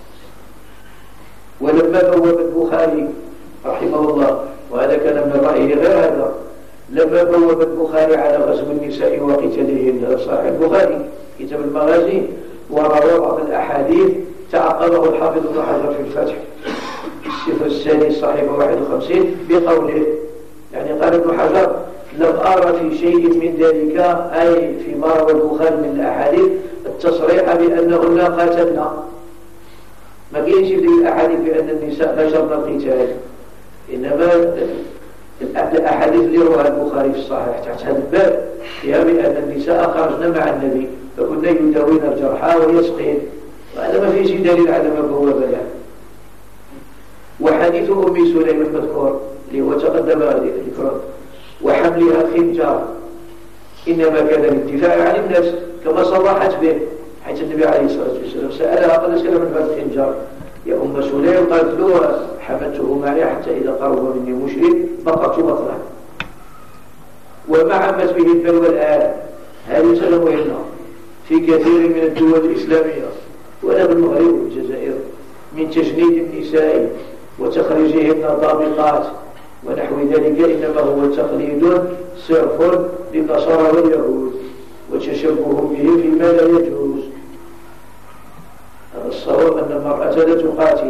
ولما بوب البخاري رحمه الله، وهذا كان من رأيه غير هذا، لما بوب البخاري على غزو النساء وقتالهن، صحيح البخاري كتاب المغازي، وروى بعض الأحاديث تعقبه الحافظ ابن حجر في الفتح الصفر الثاني صحيفة واحد وخمسين بقوله، يعني قال ابن حجر لم أرى في شيء من ذلك، أي فيما روى البخاري من الأحاديث، التصريح بأنهن قاتلنا. ما كاينش في الأحاديث بأن النساء نشرن القتال، إنما الأحاديث اللي رواها البخاري في الصحيح تحت هذا الباب فيها بأن النساء خرجن مع النبي فكنا يداوين الجرحى ويسقين، وهذا ما فيش دليل على ما هو بيان. وحديث أم سليم المذكور اللي هو تقدم ذكره وحملها خنجر إنما كان للدفاع عن الناس كما صرحت به، حيث النبي عليه الصلاة والسلام سألها قال سلم من هذا الخنجر يا أم سليم، قالت له حملته معي حتى إذا قرب مني مشرك بقرت مطلع. وما عمت به البلوى الآن، هذه مسألة مهمة في كثير من الدول الإسلامية ولا بالمغرب والجزائر من تجنيد النساء وتخريجهن ضابطات ونحو ذلك، إنما هو تقليد صرف للنصارى واليهود وتشبه به فيما لا يجوز. الصواب أن المرأة لا تقاتل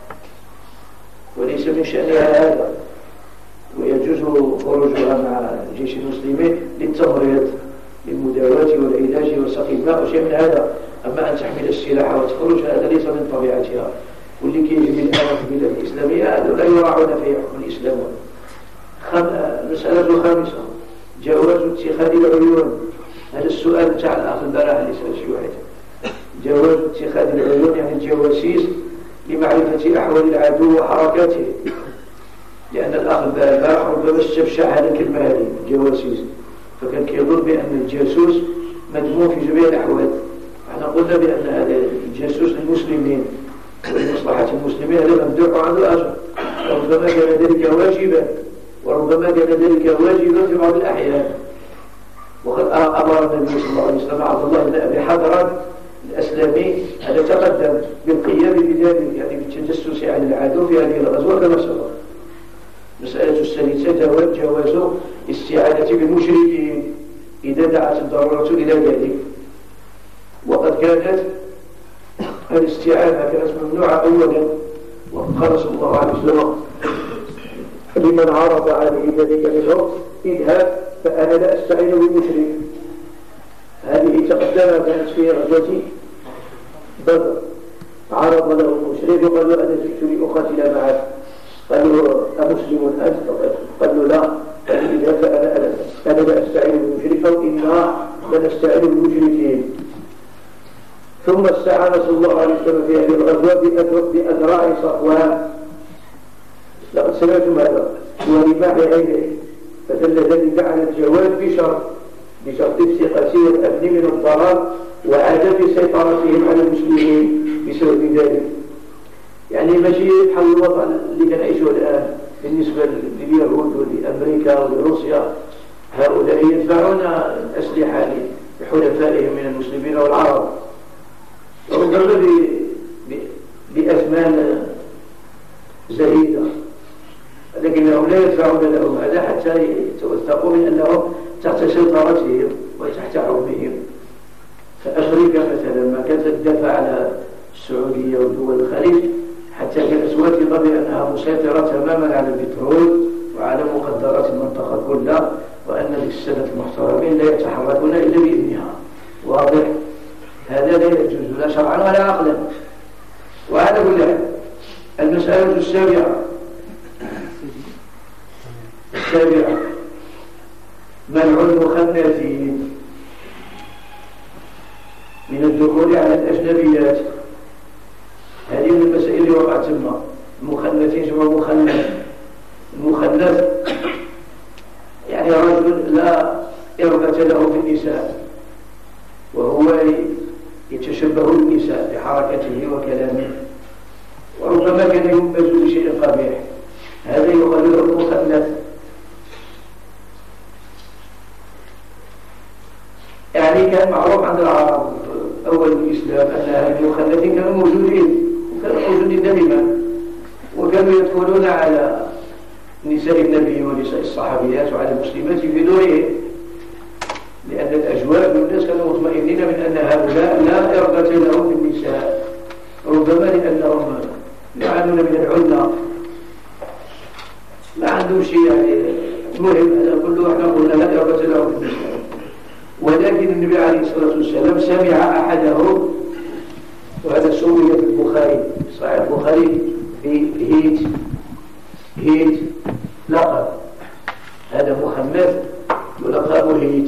وليس من شأنها هذا، ويجوز خروجها مع جيش المسلمين للتمريض للمداواة والعلاج وسقي الماء وشيء من هذا. أما أن تحمل السلاح وتخرج هذا ليس من طبيعتها، واللي كيجري الآن في البلاد الإسلامية هذا لا يراعون في حكم الإسلام. خم... المسألة الخامسة جواز اتخاذ العيون. هذا السؤال تاع الأخ البارح اللي سأل شي واحد. جواز اتخاذ العيون يعني الجواسيس لمعرفة أحوال العدو وحركاته، لأن الأخ البارح ربما استبشع هذه الكلمة هذه الجواسيس، فكان يظن بأن الجاسوس مدموم في جميع الأحوال. احنا قلنا بأن هذا تجسس المسلمين ولمصلحة المسلمين هذا ممدوح عنه أجر، وربما كان ذلك واجبا وربما كان ذلك واجبا في بعض الأحيان. وقد أمر النبي صلى الله عليه وسلم عبد الله بن أبي حضرة الأسلمي أن يتقدم بالقيام بذلك، يعني بالتجسس على العدو في هذه الغزوة كما سبق. مسألة الثالثة جواز استعانة بالمشركين إذا دعت الضرورة إلى ذلك. وقد كانت الاستعانة كانت ممنوعة أولا، وقال صلى الله عليه وسلم لمن عرض عليه ذلك منه اذهب فأنا لا أستعين بالمشرك. هذه تقدم كانت في غزوة بدر، عرض له المشرك وقال له أنا جئت لأقاتل معك، قال له أمسلم أنت؟ قال له لا، إذا فأنا أنا لا أستعين بالمشرك أو إنا لنستعين بالمشركين. ثم استعان صلى الله عليه وسلم في هذه الغزوة بأذراع صفوان، لقد سمعتم هذا، ورماح عينه، فدل ذلك على الجواز بشرط بشرط استقاسية الأمن من الضرر وعدم سيطرتهم على المسلمين بسبب ذلك. يعني ماشي بحال الوضع اللي كنعيشه الآن بالنسبة لليهود ولأمريكا ولروسيا، هؤلاء يدفعون الأسلحة لحلفائهم من المسلمين والعرب، ربما بأثمان زهيدة، لكنهم لا يدفعون لهم هذا حتى يتوثقوا من أنهم تحت سيطرتهم وتحت حكمهم. فأمريكا مثلا ما كانت تدافع على السعودية ودول الخليج حتى كانت واثقة بأنها مسيطرة تماما على البترول وعلى مقدرات المنطقة كلها، وأن السادة المحترمين لا يتحركون إلا بإذنها. واضح؟ هذا لا يجوز لا شرعا ولا عقلا. وعلى كل حال المسألة السابعة السابعة منع المخنثين من الدخول على الأجنبيات. هذه من المسائل اللي وقعت تما. المخنثين جمع مخنث. المخنث يعني رجل لا إرغبة له في النساء، وهو يتشبه بالنساء بحركته وكلامه، وربما كان ينبذ بشيء قبيح، هذا يقال له المخنث. يعني كان معروف عند العرب أول الإسلام أن هذه المخنثين كانوا موجودين، وكانوا موجودين دائما، وكانوا يدخلون على نساء النبي ونساء الصحابيات وعلى المسلمات في دورهم، لأن الأجواء والناس كانوا مطمئنين من أن هؤلاء لا إرغبة لهم في النساء، ربما لأنهم يعانون من العلة، ما عندهم شيء يعني مهم. هذا كله احنا قلنا لا إرغبة لهم في النساء. ولكن النبي عليه الصلاة والسلام سمع أحدهم، وهذا سمي في البخاري صحيح البخاري بهيت هيت لقب، هذا مخنث ولقب هيت.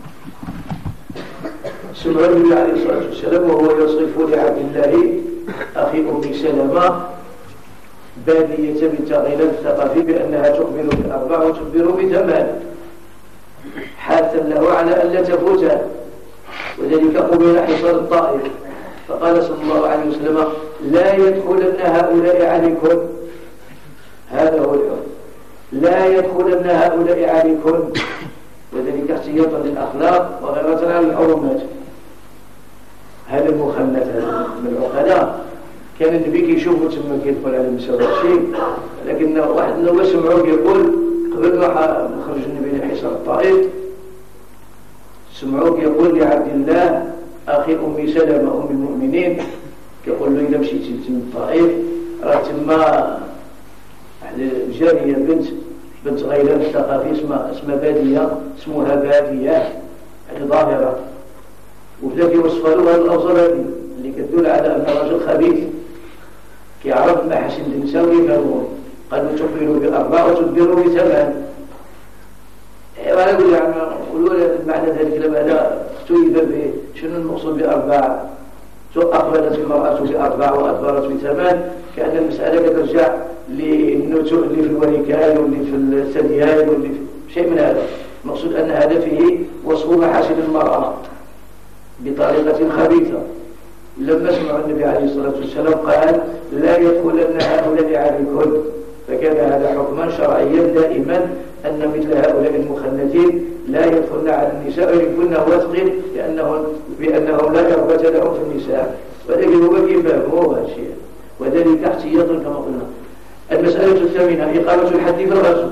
سمع النبي عليه الصلاة والسلام وهو يصف لعبد الله أخي أم سلمة بادية بنت غيلان الثقفي بأنها تؤمن بأربع وتخبر بثمان، حاثا له على ألا تفوته، وذلك قبل حصار الطائف. فقال صلى الله عليه وسلم لا يدخلن هؤلاء عليكم، هذا هو الحكم، لا يدخلن هؤلاء عليكم، وذلك احتياطا للأخلاق وغيرة على الحرمات. هذا المخنث من العقلاء كان النبي كيشوفه تما كيدخل على مساوي شيء، لكن واحد لو سمعوه يقول قبل ما خرج النبي لحصار الطائف سمعوه يقول لعبد الله أخي أم سلمة أم المؤمنين، يقول له إذا مشيتي من الطائف راه تما جارية بنت بنت غيلان الثقفي اسمها اسمها بادية، اسمها بادية يعني ظاهرة، وبدا كيوصف له هذه الأوصاف هذه اللي كتدل على أن الرجل خبيث كيعرف محاسن الإنسان ويفهمون. قال له تخبر بأربع وتدبر بثمان. وأنا أقول يعني قولوا معنى ذلك لما لا اختلف به شنو المقصود بأربع؟ أقبلت المرأة بأربع وأدبرت بثمان، كأن المسألة ترجع للنتوء اللي في الوركان واللي في الثديان واللي في شيء من هذا. المقصود أن هذا فيه وصف محاسن المرأة بطريقة خبيثة، لما سمع النبي عليه الصلاة والسلام قال لا يدخلن هؤلاء عليكم، فكان هذا حكما شرعيا دائما أن مثل هؤلاء المخنثين لا يدخلن على النساء وإن كنا واثقين لأنهم بأنهم لا رغبة لهم في النساء، ولكن هو كيف هو هذا الشيء، وذلك احتياط كما قلنا. المسألة الثامنة إقامة الحد في الغزو،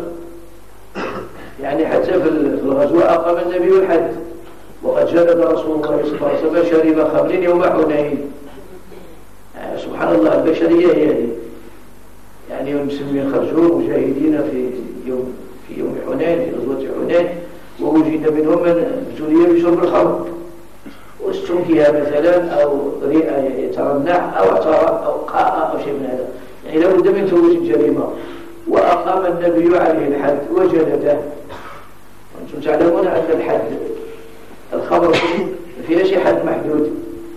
يعني حتى في الغزو أقام النبي الحد، وقد جلد رسول الله صلى الله عليه وسلم شرب خمر يوم حنين. يعني سبحان الله البشرية هي هذه، يعني المسلمين خرجوا مجاهدين في يوم في يوم حنين في غزوة حنين، ووجد منهم من ابتلي بشرب الخمر واستنكها مثلا أو رئة يترنح أو اعترف أو قاء أو شيء من هذا، يعني لابد من تفوت الجريمة، وأقام النبي عليه الحد وجلده. وأنتم تعلمون أن الحد الخمر فيها شيء حد محدود،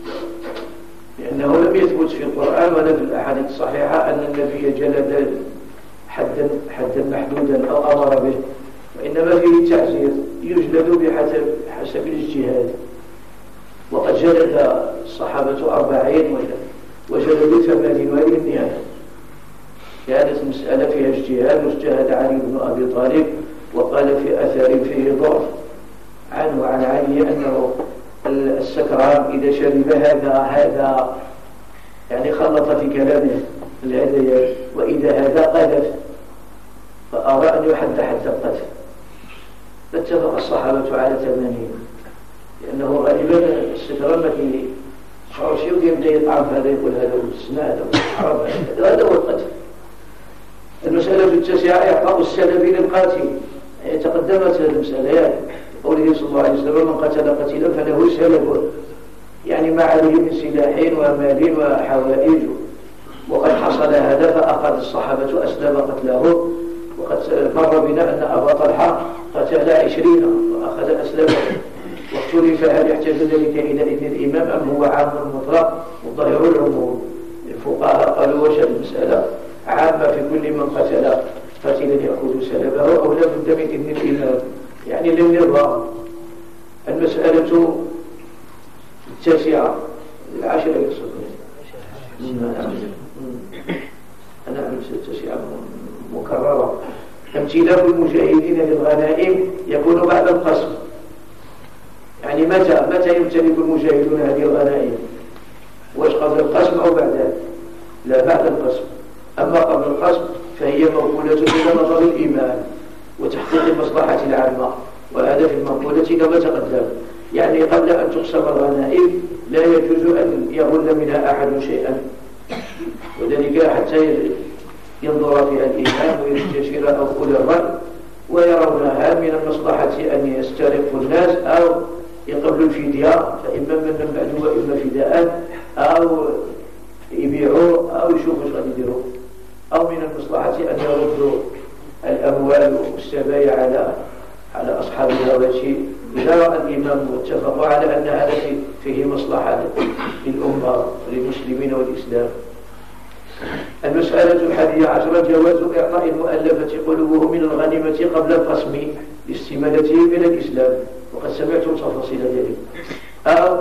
لأنه لم يثبت في القرآن ولا في الأحاديث الصحيحة أن النبي جلد حدا حدا محدودا أو أمر به، وإنما فيه التعزير يجلد بحسب حسب الاجتهاد. وقد جلد الصحابة أربعين وجلدوا ثمانين، وهذه النهاية. كانت المسألة فيها اجتهاد، واجتهد علي بن أبي طالب وقال في أثر فيه ضعف عنه عن علي أنه السكران إذا شرب هذا هذا يعني خلط في كلامه الهدايا، وإذا هذا قذف، فأرى أن يحد حد القذف، فاتفق الصحابة على ثمانين، لأنه غالبا السكران ما يشعرش يبدأ يطعم هذا يقول هذا والسنة هذا والحرام هذا هو القذف. المسألة التاسعة إعطاء السلب للقاتل، يعني تقدمت هذه المسألة قوله صلى الله عليه وسلم من قتل قتيلا فله سلب، يعني ما عليه من سلاح ومال وحوائج، وقد حصل هذا فأخذ الصحابة أسلم قتله. وقد مر بنا أن أبا طلحة قتل عشرين وأخذ أسلمه، واختلف هل يحتاج ذلك إلى إذن الإمام أم هو عام مطلق وظاهر العموم. الفقهاء قالوا وش المسألة عامة في كل من قتل قتيلا يأخذ سلبه أو لا بد من إذن الإمام، يعني لم يرضى. المسألة التاسعة العاشرة يقصدون أنا أعلم التاسعة مكررة. امتلاك المجاهدين للغنائم يكون بعد القسم، يعني متى متى يمتلك المجاهدون هذه الغنائم؟ واش قبل القسم أو بعد؟ لا بعد القسم. أما قبل القسم فهي موكولة إلى نظر الإمام وتحقيق المصلحة العامة، وهذا في المنقولة كما تقدم. يعني قبل أن تقسم الغنائم لا يجوز أن يغل منها أحد شيئا، وذلك حتى ينظر فيها الإمام ويستشير أولي الرأي ويرونها من المصلحة أن يسترقوا الناس أو يقبلوا الفدية، فإما من بعد وإما فداء، أو يبيعوا أو يشوفوا ايش غادي يديروا، أو من المصلحة أن يردوا الأموال والسبايا على على أصحاب الهواشي إذا رأى الإمام واتفقوا على أن هذا فيه مصلحة للأمة وللمسلمين والإسلام. المسألة الحادية عشرة جواز إعطاء المؤلفة قلوبهم من الغنيمة قبل القسم لاستمالتهم إلى الإسلام، وقد سمعتم تفاصيل ذلك، أو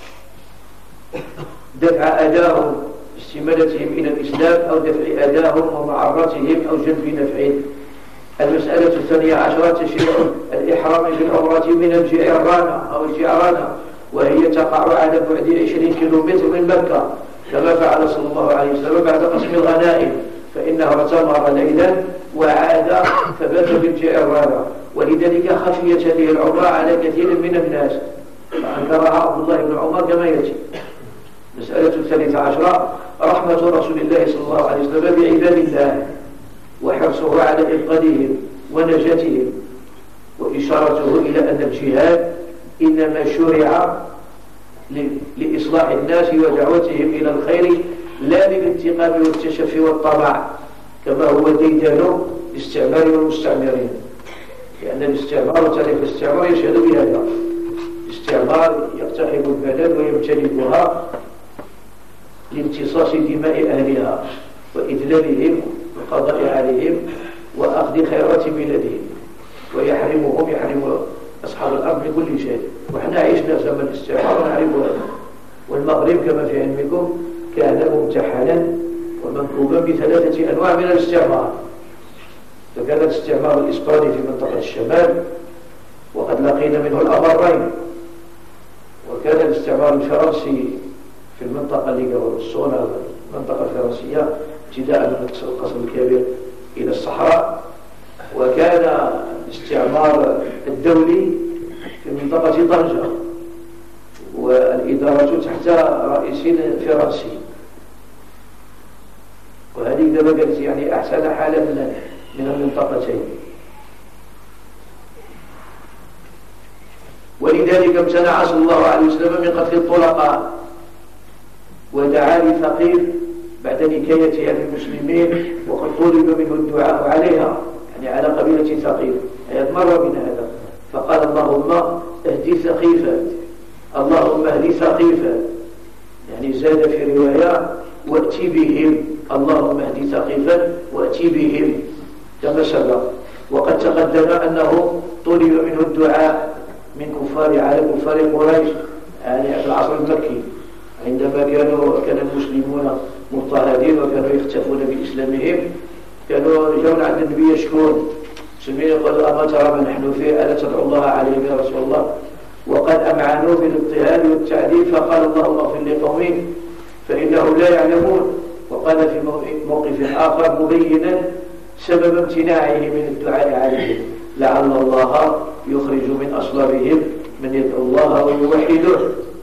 دفع أداهم استمالتهم إلى الإسلام أو دفع أداهم ومعرتهم أو جلب نفعهم. المسألة الثانية عشرة تشريع الإحرام بالعمرة من الجعرانة أو الجعرانة، وهي تقع على بعد عشرين كيلومتر من مكة، كما فعل صلى الله عليه وسلم بعد قسم الغنائم، فإنه اعتمر ليلا وعاد فبات بالجعرانة، ولذلك خشيت هذه العمرة على كثير من الناس فأنكرها عبد الله بن عمر كما يأتي. مسألة الثالثة عشرة رحمة رسول الله صلى الله عليه وسلم بعباد الله وحرصه على إنقاذهم ونجاتهم، وإشارته إلى أن الجهاد إنما شرع لإصلاح الناس ودعوتهم إلى الخير لا للانتقام والتشفي والطمع كما هو ديدان الاستعمار والمستعمرين، لأن الاستعمار وتاريخ الاستعمار يشهد بهذا. الاستعمار يقتحم البلد ويمتلكها لامتصاص دماء أهلها وإذلالهم والقضاء عليهم وأخذ خيرات بلادهم، ويحرمهم يحرم أصحاب الأرض من كل شيء. وإحنا عشنا زمن الاستعمار ونعرف هذا. والمغرب كما في علمكم كان ممتحنا ومنكوبا بثلاثة أنواع من الاستعمار. فكان الاستعمار الإسباني في منطقة الشمال وقد لقينا منه الأمرين، وكان الاستعمار الفرنسي في المنطقة اللي قبل الصونة، المنطقة الفرنسية ابتداء من القصر الكبير إلى الصحراء، وكان الاستعمار الدولي في منطقة طنجة والإدارة تحت رئيس فرنسي. وهذه دابا كانت يعني أحسن حالة من من المنطقتين. ولذلك امتنع صلى الله عليه وسلم من قتل الطلقاء، ودعا لثقيف بعد نكايتها للمسلمين وقد طلب منه الدعاء عليها، يعني على قبيلة ثقيف. هذا مر من هذا، فقال اللهم اهدي ثقيفا، اللهم اهدي ثقيفا، يعني زاد في رواية واتي بهم، اللهم اهدي ثقيفا واتي بهم كما سبق. وقد تقدم أنه طلب منه الدعاء من كفار على كفار قريش، يعني في العصر المكي عندما كانوا كان المسلمون مضطهدين وكانوا يختفون بإسلامهم، كانوا يجون عند النبي يشكون المسلمين يقولوا أما ترى ما نحن فيه ألا تدعو الله عليهم يا رسول الله؟ وقد أمعنوا بالاضطهاد والتعذيب، فقال اللهم اغفر لقومي فإنهم لا يعلمون. وقال في موقف آخر مبينا سبب امتناعه من الدعاء عليهم، لعل الله يخرج من أصلابهم من يدعو الله ويوحده،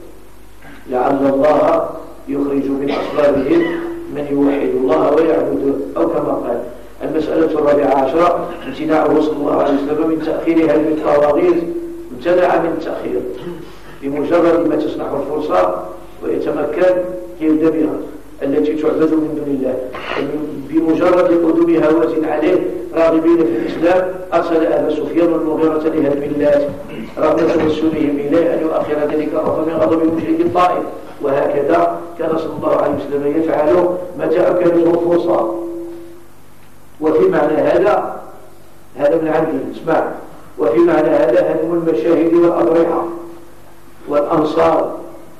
لعل الله يخرج من أصلابهم من يوحد الله ويعبده، أو كما قال. المسألة الرابعة عشرة امتناعه صلى الله عليه وسلم من تأخير هذه الطواغيت، امتنع من التأخير، بمجرد ما تصنع الفرصة ويتمكن يبدأ بها التي تعبد من دون الله. بمجرد قدوم هوات عليه راغبين في الإسلام أرسل أبا سفيان والمغيرة لهدم الله رغم توسلهم إليه أن يؤخر ذلك رغم من غضب مشرك الطائف. وهكذا كان صلى الله عليه وسلم يفعل متى أمكنته الفرصة. وفي معنى هذا، هذا من عندي اسمع، وفي معنى هذا هدم المشاهد والأضرحة والأنصار،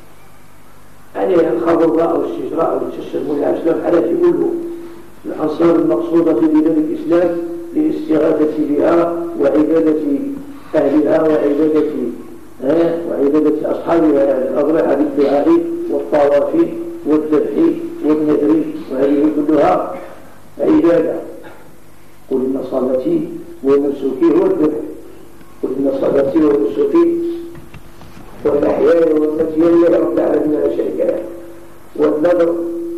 يعني الخضر أو الشجرة أو التشبه الأسلام على كله. الأنصار المقصودة ببلاد الإسلام للاستغاثة بها وعبادة أهلها وعبادة وعبادة أصحابها، الأضرحة بالدعاء والطواف والذبح والنذر، وهذه كلها عبادة. قل إن صلاتي ونسكي هو الذبح، قل إن صلاتي ونسكي والأحياء والمتي لله رب العالمين لا شريك له. والنذر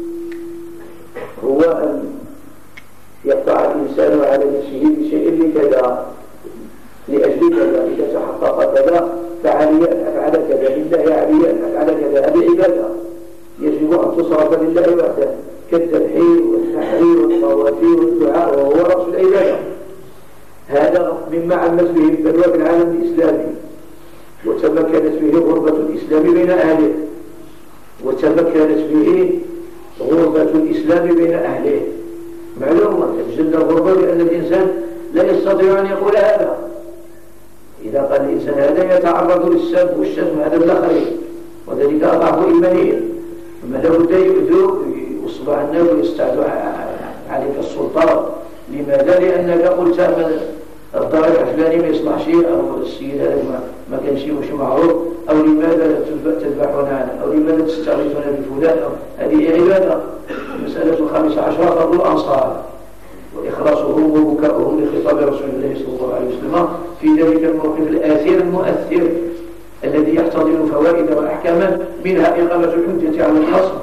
هو أن يقطع الإنسان على نفسه بشيء لكذا، لأجل كذا، إذا تحقق كذا فعلي أن أفعل كذا، لله علي أن أفعل كذا، هذه عبادة يجب أن تصرف لله وحده، كالذبح والنحر والطواف والدعاء، وهو رأس العبادة. هذا مما عمت به البلوى في العالم الإسلامي، وتمكنت به غربة الإسلام بين أهله، وتمكنت به غربة الإسلام بين أهله. معلومة تجد الغربة لأن الإنسان لا يستطيع أن يقول هذا. إذا قال الإنسان هذا يتعرض للسب والشتم، هذا الآخرين، وذلك أضعف إيمانيا. أما لابد يؤذوا يوصلوا عنه ويستعدوا عليك السلطان. لماذا؟ لأنك قلت من الضارب الفلاني ما يصلح شيء، أو السيد هذا ما كان شيء وش معروف، أو لماذا تذبحون عنه، أو لماذا تستغيثون بفلان. هذه عبادة. المسألة الخامسة عشرة فضل الأنصار وإخلاصهم وبكاؤهم لخطاب رسول الله صلى الله عليه وسلم في ذلك الموقف الآثير المؤثر الذي يحتضن فوائد وأحكاما، منها إقامة الحجة على الخصم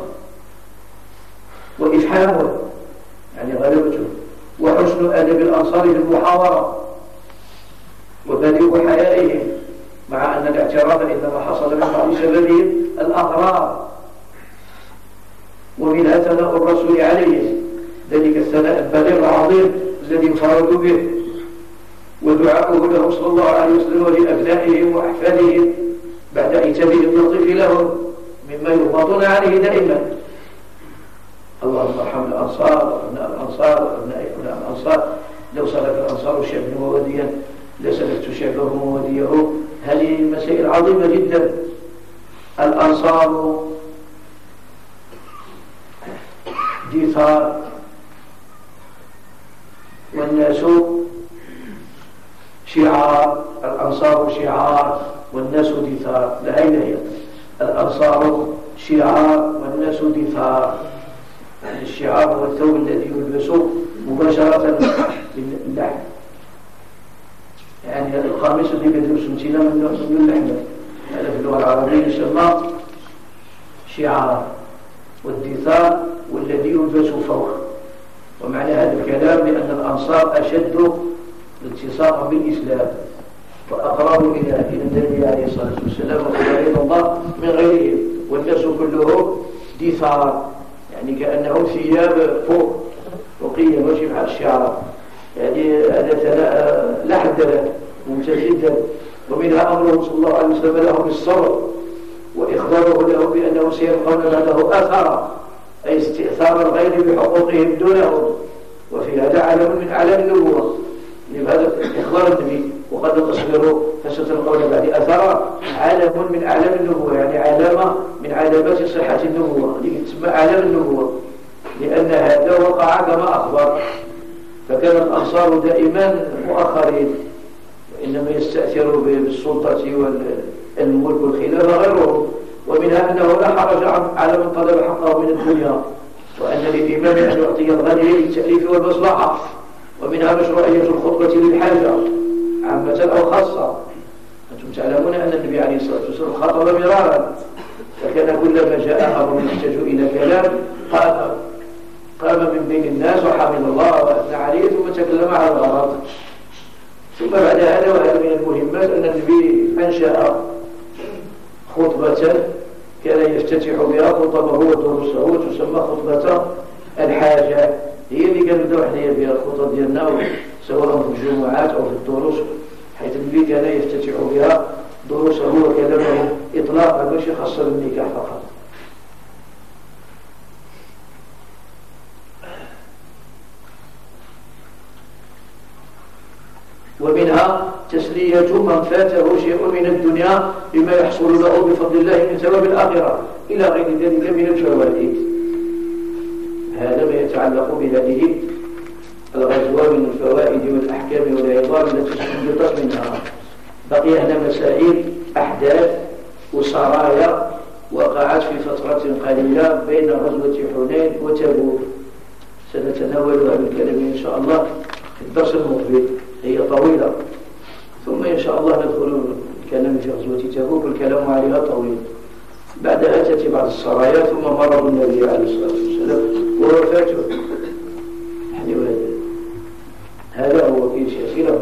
وإفحامه يعني غلبته، وحسن أدب الأنصار في المحاورة وبديع حيائهم، مع أن الاعتراض إنما حصل من بعض سببهم الأغراض، ومنها ثناء الرسول عليه ذلك الثناء البليغ العظيم الذي انفردوا به، ودعاؤه له صلى الله عليه وسلم ولأبنائهم وأحفادهم بعد إتابه اللطيف لهم مما يغمضون عليه دائما. اللهم ارحم الأنصار وأبناء الأنصار وأبناء أبناء الأنصار، لو سلك الأنصار شعبا ووديا لسلكت شعبهم ووديه. هذه مسائل عظيمة جدا. الأنصار دثار، والناس شعار، الأنصار شعار والناس دثار. لا أين هي؟ الأنصار شعار والناس دثار. يعني الشعار هو الثوب الذي يلبس مباشرة باللحم، يعني القميص الذي يلبس امتنا من اللحم، هذا في اللغة العربية يسمى شعار. والدثار والذي يلبس فوق. ومعنى هذا الكلام بأن الأنصار أشد التصاقا بالإسلام وأقربوا إلى النبي عليه الصلاة والسلام وإلى الله من غيرهم، والناس كلهم دثار، يعني كأنهم ثياب فوق فوقية ماشي بحال الشعار. يعني هذا لا حد له ممتاز جدا. ومنها أمره صلى الله عليه وسلم لهم بالصبر وإخباره لهم بأنه سيبقون بعده أثرا، أي استئثار الغير بحقوقهم دونهم. وفي هذا علم من أعلام النبوة، لهذا إخبار النبي وقد تصبروا فستلقون بعد أثرا، علم من أعلام النبوة، يعني علامة من علامات صحة النبوة، اللي تسمى أعلام النبوة، لأن هذا وقع كما أخبر. فكان الأنصار دائما مؤخرين، وإنما يستأثروا بالسلطة والملك والخلافة غيرهم. ومنها أنه لا حرج على من طلب حقه من الدنيا، وأن للإمام أن يعطي الغني للتأليف والمصلحة. ومنها مشروعية الخطبة للحاجة عامة أو خاصة. أنتم تعلمون أن النبي عليه الصلاة والسلام خاطب مرارا، فكان كلما جاء أمر يحتاج إلى كلام قام قام من بين الناس وحمد الله وأثنى عليه ثم تكلم على الغرض. ثم بعد هذا، وهذا من المهمات، أن النبي أنشأ خطبة كان يفتتح بها خطبه ودروسه وتسمى خطبة الحاجة. هي اللي كانوا نداو حنايا بها الخطب ديالنا، سواء في الجمعات أو في الدروس، حيث النبي كان يفتتح بها دروسه وكلامه إطلاقا ماشي خاصة بالنكاح فقط. ومنها تسلية من فاته شيء من الدنيا بما يحصل له بفضل الله من ثواب الآخرة إلى غير ذلك من الفوائد. هذا ما يتعلق بهذه الغزوة من الفوائد والأحكام والعظام التي استنبطت منها. بقي هنا مسائل أحداث وسرايا وقعت في فترة قليلة بين غزوة حنين وتبوك، سنتناولها بالكلام إن شاء الله في الدرس المقبل. هي طويلة، ثم إن شاء الله ندخل الكلام في غزوة تبوك والكلام عليها طويل. بعدها تأتي بعض السرايا، ثم مرض النبي عليه الصلاة والسلام ووفاته. هذا هو في أسئلة.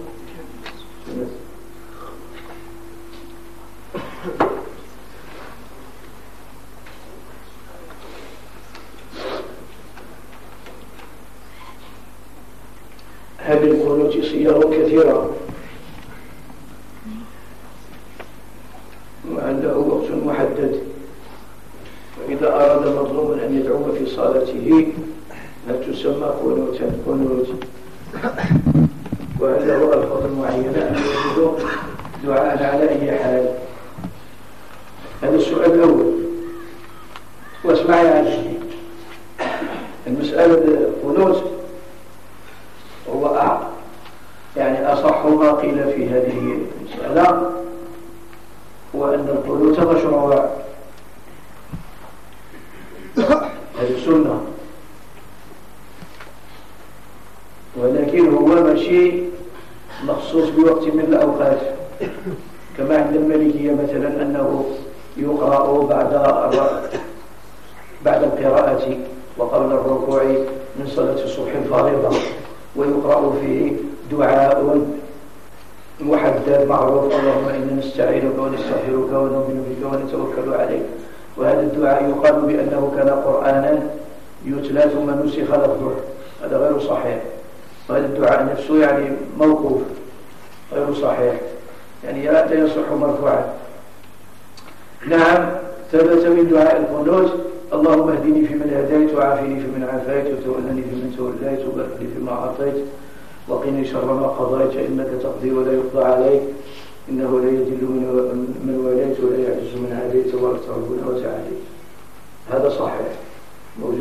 هل القنوت صيغ كثيرة وعنده وقت محدد؟ وإذا أراد مظلوم أن يدعو في صلاته هل تسمى قنوتا قنوت؟ وهل له ألفاظ معينة أن يجد دعاء على أي حال؟ هذا السؤال الأول. واسمع يا عزيزي، المسألة القنوت هو يعني أصح ما قيل في هذه المسألة هو أن القنوت مشروع، هذه سنة، ولكن هو ماشي مخصوص بوقت من الأوقات، كما عند المالكية مثلا أنه يقرأ بعد بعد القراءة وقبل الركوع من صلاة الصبح الفارضة، ويقرأ فيه دعاء محدد معروف: اللهم إنا نستعينك ونستغفرك ونؤمن بك ونتوكل عليك. وهذا الدعاء يقال بأنه كان قرآنا يتلى ثم نسخ لفظه، هذا غير صحيح. وهذا الدعاء نفسه يعني موقوف غير صحيح، يعني لا يصح مرفوعا. نعم، ثبت من دعاء القنوت: اللهم اهدني فيمن هديت وعافني فيمن عافيت وتولني فيمن توليت وبارك لي فيما أعطيت وقني شر ما قضيت إنك تقضي ولا يقضى عليك إنه لا يذل من وليت ولا يعز من عاديت تبارك ربنا وتعالى. هذا صحيح، موجود هذا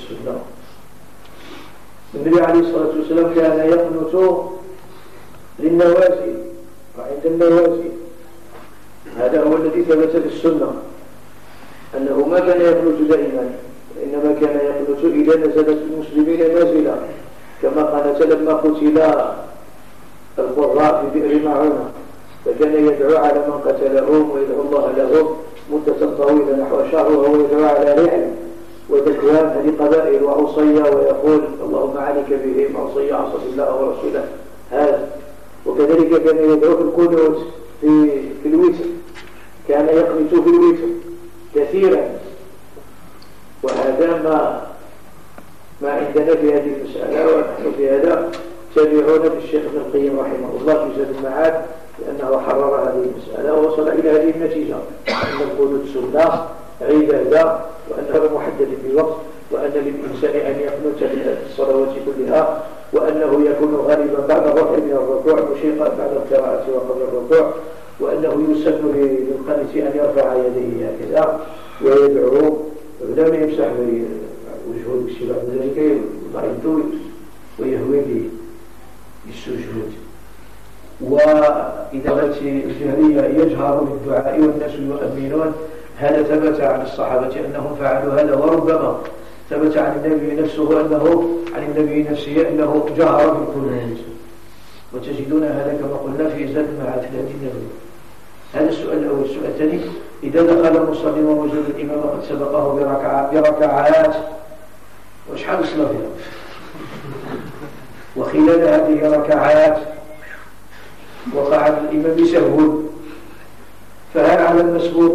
السنة. النبي عليه الصلاة والسلام كان يقنت للنوازل وعند النوازل، هذا هو الذي ثبت في السنة أنه ما كان يقنت دائما، إنما كان يقنت إذا نزلت المسلمين نازلة، كما قالت لما قتل القراء في بئر معونة فكان يدعو على من قتلهم ويدعو الله لهم مدة طويلة نحو شهر، وهو يدعو على رحل وذكوان هذه قبائل وعصية ويقول اللهم عليك بهم عصية عصت الله ورسوله هذا. وكذلك كان يدعو في القنوت في, في الوتر، كان يقنت في الوتر كثيرا، وهذا ما ما عندنا في هذه المسألة. ونحن في هذا تابعون بالشيخ ابن القيم رحمه الله في زاد المعاد، لأنه حرر هذه المسألة ووصل إلى هذه النتيجة أن القنوت سنة عبادة، وأنه محدد بوقت، وأن للإنسان أن يقنت في الصلوات كلها، وأنه يكون غالبا بعد الرفع من الركوع مشيقا بعد القراءة وقبل الركوع، وأنه يسن للقانت أن يرفع يديه هكذا ويدعو ولم يمسح وجهه بشيء بعد ذلك يضع ويهوي بالسجود. وإذا كانت الجهرية يجهر بالدعاء والناس يؤمنون، هذا ثبت عن الصحابة أنهم فعلوا هذا، وربما ثبت عن النبي نفسه أنه عن النبي نفسه أنه جهر بالقنوت، وتجدون هذا كما قلنا في زاد المعاد في الهدي النبوي. هذا السؤال الأول. السؤال الثاني: إذا دخل المصلي ووجد الإمام قد سبقه بركع بركعات وشحال صلى فيها، وخلال هذه الركعات وقع الإمام سهو، فهل على المسبوق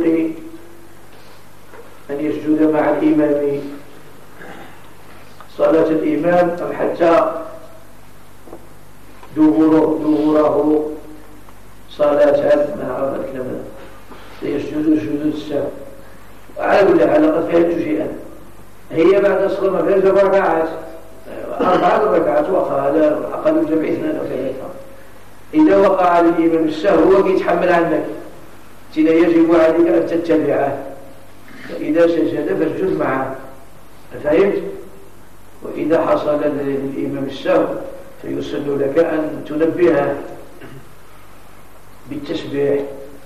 أن يسجد مع الإمام صلاة الإمام أم حتى دبره دبره صلاة؟ ما عرف الكلام هذا، سيسجد سجود السهو. وعلى كل حال لقد فهمت شيئا، هي بعد الصلاة ما فيهاش ركعات، أربعة ركعات وقع، هذا أقل الجمع اثنان أو ثلاثة. إذا وقع الإمام السهو هو يتحمل عنك، إذا يجب عليك أن تتبعه، فإذا سجد فاسجد معه، فهمت؟ وإذا حصل للإمام السهو فيسن لك أن تنبهه بالتسبيح.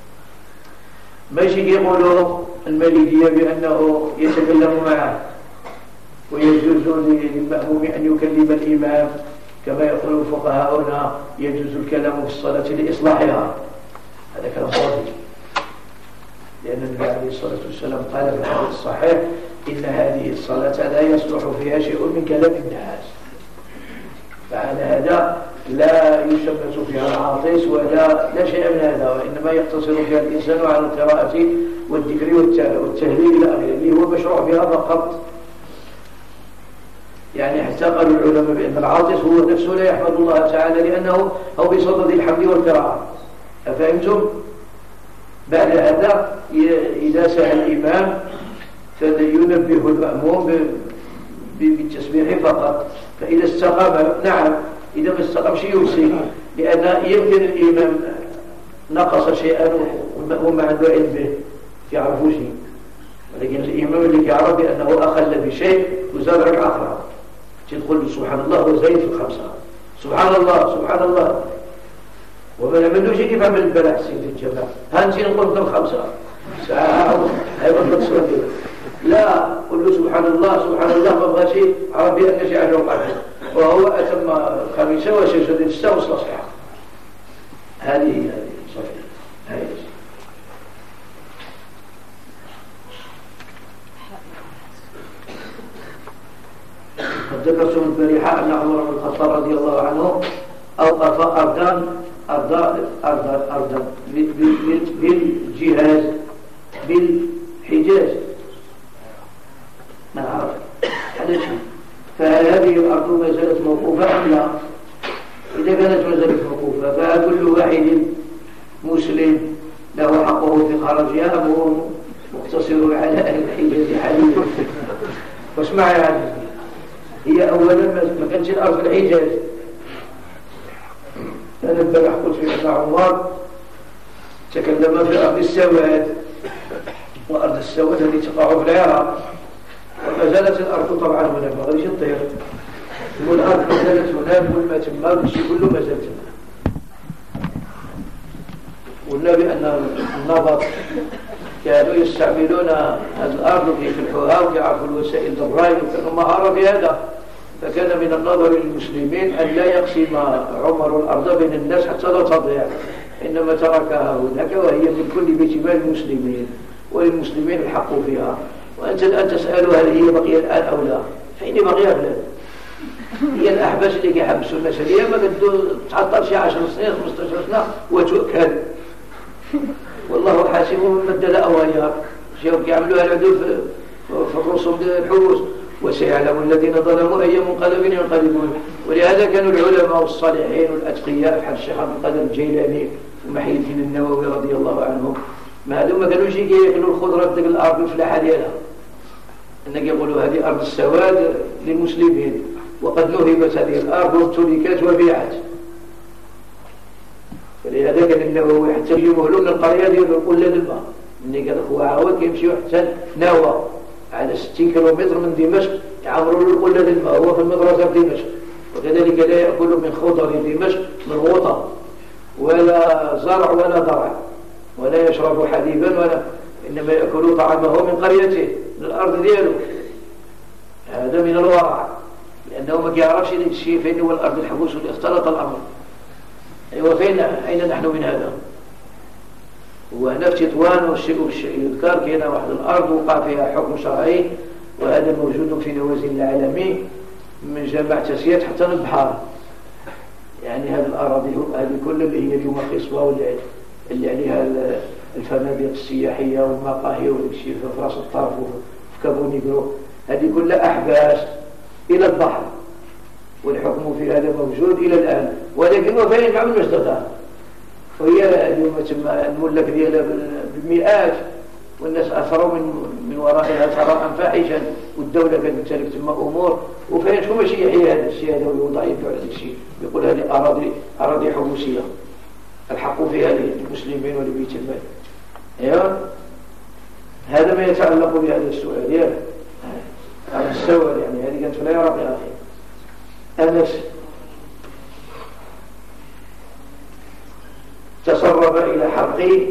ماشي يقولوا المالكية بأنه يتكلم معه ويجوز للمأموم أن يكلم الإمام، كما يقول الفقهاء هنا يجوز الكلام في الصلاة لإصلاحها. هذا كلام صادق، لأن النبي عليه الصلاة والسلام قال في الحديث الصحيح: إن هذه الصلاة لا يصلح فيها شيء من كلام الناس. فعلى هذا لا يشمس فيها العاطس ولا لا شيء من هذا، وإنما يقتصر فيها الإنسان على القراءة والذكر والتهليل إلى آخره، اللي هو مشروع فيها فقط. يعني حتى قالوا العلماء بأن العاطس هو نفسه لا يحمد الله تعالى لأنه هو بصدد الحمد والقراءة. أفهمتم؟ بعد هذا إذا سعى الإمام فلينبه المأموم بالتسبيح فقط، فإذا استقام نعم، إذا ما استقامش يوصي، لأن يمكن الإمام نقص شيئا والمأموم ما عنده علم به يعرفه شيء، ولكن الإمام اللي يعرف بأنه أخل بشيء وزاد ركعة أخرى، تقول سبحان الله وزايد في الخمسة، سبحان الله سبحان الله، وما نعملوش كيف عمل البلاح في الجماعة، هانتي نقول ضرب خمسة ساعة هيبقى نقصر لا، قل له سبحان الله سبحان الله، ما بغى شيء عرف بأن شيء عنه قادر، وهو أتم خميسة وسجد الستة وصلصحة. هذه هذه صحيح. هذه قد ذكرتم البارحة أن عمر بن الخطاب رضي الله عنه أوقف أرضا أرضا أرضا أرضا بالجهاز بالحجاز، ما عرف هذا شيء. فهل هذه الأرض ما زالت موقوفة أم لا؟ إذا كانت ما زالت موقوفة فكل واحد مسلم له حقه في خرجها أم هو مقتصر على أهل الحجاز حاليا؟ واسمع يا عزيزي، هي أولا ما كانش الأرض في الحجاز. أنا البارح قلت في ابن عمر تكلم في أرض السواد، وأرض السواد التي تقع في العراق، وما زالت الأرض طبعا هنا ما غاديش تطير، والأرض ما زالت هنا، والماء تما، والشيء كله ما زال تما. قلنا بأن النبط كانوا يستعملون هذه الأرض ويفلحوها ويعرفوا الوسائل الري وكانوا مهارة في هذا، فكان من النظر للمسلمين أن لا يقسم عمر الأرض بين الناس حتى لا تضيع، إنما تركها هناك وهي من كل بيت مال المسلمين، وللمسلمين الحق فيها. وأنت الآن تسأل هل هي بقية الآن أو لا؟ فإني بقية بلاد هي الأحباس اللي كيحبسوا الناس هي ما قدوا تعطل شي عشر سنين خمسطاش سنة وتؤكل، والله حاسبهم من مدد أوايا شاو كيعملوها العدو في الرسوم ديال الحبوس، وسيعلم الذين ظلموا أي منقلب ينقلبون. ولهذا كانوا العلماء والصالحين والأتقياء بحال الشيخ عبد القادر الجيلاني ومحي الدين النووي رضي الله عنهم، ما هذو ما كانوش ياكلوا الخضره ديك الارض الفلاحه ديالها، ان كيقولوا هذه ارض السواد للمسلمين وقد نهبت هذه الارض وامتلكت وبيعت. فلهذا كان النووي حتى يجيبوه له من القريه ديالو قلاد الماء، ملي قال هو عاود كيمشيو حتى ناوى على ستين كيلومتر من دمشق يعمروا له قلاد الماء، هو في المدرسه في دمشق. وكذلك لا ياكل من خضر دمشق من غوطه ولا زرع ولا ضرع، ولا يشرب حليبا ولا، إنما يأكل طعامه من قريته من الأرض دياله. هذا من الورع، لأنه ما يعرفش الشيء فين هو الأرض الحبوس اللي اختلط الأمر. أيوة فين أين نحن من هذا؟ وهنا في تطوان والشيء يذكر كاينه واحد الأرض وقع فيها حكم شرعي، وهذا موجود في نوازل العالمي من جامع تسيات حتى البحار. يعني هذه الأراضي هذه كل اللي هي اليوم خصبة واللي اللي عليها الفنادق السياحية والمقاهي والشيء في راس الطرف وفي كابونيغرو، هذه كلها أحباس إلى البحر، والحكم في هذا موجود إلى الآن، ولكن وفين مع المجددات. وهي اليوم تم الملك ديالها بالمئات، والناس أثروا من من ورائها ثراء فاحشا، والدولة كانت تمتلك تم أمور، وفين شكون ماشي يحيي هذا الشيء هذا ويوضع يده على هذا الشيء، يقول هذه أراضي أراضي حبوسية الحق فيها للمسلمين ولبيت المال. ايوه هذا ما يتعلق بهذا السؤال يا هذا السؤال، يعني هذه كانت في العراق يا اخي. انس تسرب الى حلقي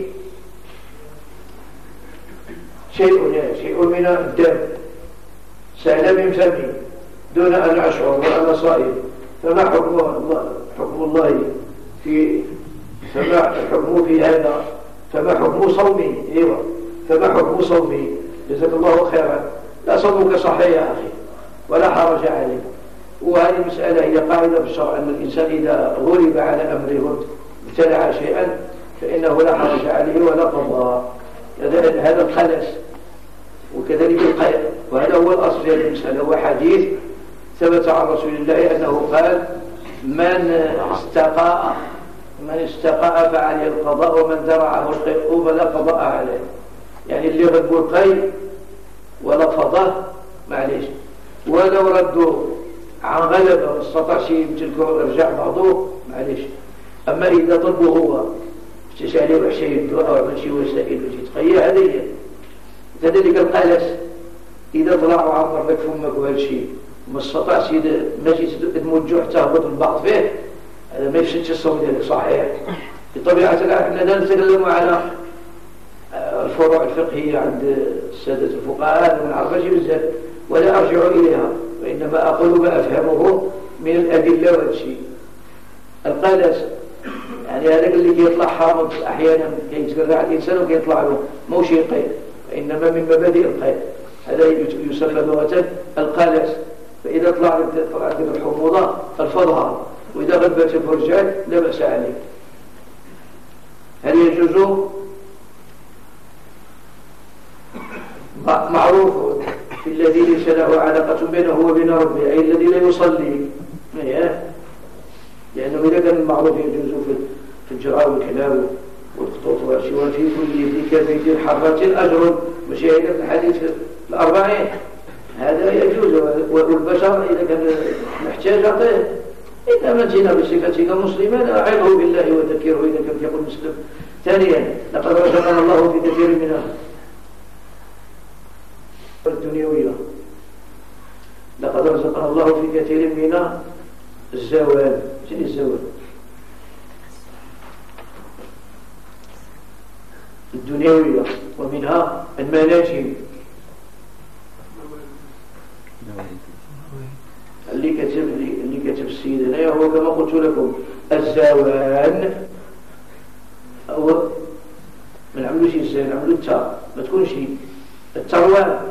شيء شيء من الدم سال من فمي دون ان اشعر وانا صائم، فما حكم الله حكم الله في فما حكمه في هذا؟ فما حكم صومي؟ ايوه فما حكم صومي؟ جزاك الله خيرا. لا صومك صحيح يا اخي ولا حرج عليك. وهذه المسألة هي قاعدة في الشرع، أن الإنسان إذا غلب على أمره ابتلع شيئا فإنه لا حرج عليه ولا قضاء. هذا الخلس وكذلك القيء، وهذا هو الأصل في هذه المسألة. هو حديث ثبت عن رسول الله أنه قال: من استقاء من استقاء فعليه القضاء، ومن درعه القيء فلا قضاء عليه. يعني اللي غدوا القيء ولفظه معليش، ولو ردوا عن غلبه واستطاع شيء يمتلكه يرجع بعضه معليش. أما إذا طلبه هو اشتش عليه وحشي يدو أو عمل شيء وسائل باش يتقيا هذه. كذلك القلس إذا طلع وعمر لك فمك وهالشيء ما استطاعش ماشي تموجه تهبط البعض فيه، هذا ما يفسدش الصوم ديالك صحيح. بطبيعة الحال احنا لا نتكلم على الفروع الفقهية عند السادة الفقهاء، ما نعرفش بزاف ولا أرجع إليها، وإنما أقول ما أفهمه من الأدلة والشيء. القلس يعني هذاك اللي كيطلع حامض أحيانا كيتقرع الإنسان وكيطلع له موش يقيء، وإنما من مبادئ القيء هذا يسمى لغة القلس. فإذا طلع طلعت الحموضة الفضها، وإذا غبت فرجعت لا بأس عليه. هل يجوز؟ معروف في الذي ليس له علاقة بينه وبين ربه، أي الذي لا يصلي، لأنه إذا كان المعروف يجوز في الجراء والكلاب والخطوط والشواء في كل ذي كبد حرة أجر، مشاهدة الحديث في الأربعين هذا يجوز. والبشر إذا كان محتاج أعطيه. إذا متنا بصفتك مسلما أعظه بالله وذكره إذا كان يقول مسلم. ثانيا لقد رزقنا الله في كثير منها الدنيوية الزوال. شنو الزوال؟ الدنيوية، ومنها المناجم اللي كتب اللي كتب السيد هنا هو كما قلت لكم الزوال هو ما نعملوش الزين، نعملو التاء، ما تكونش التروان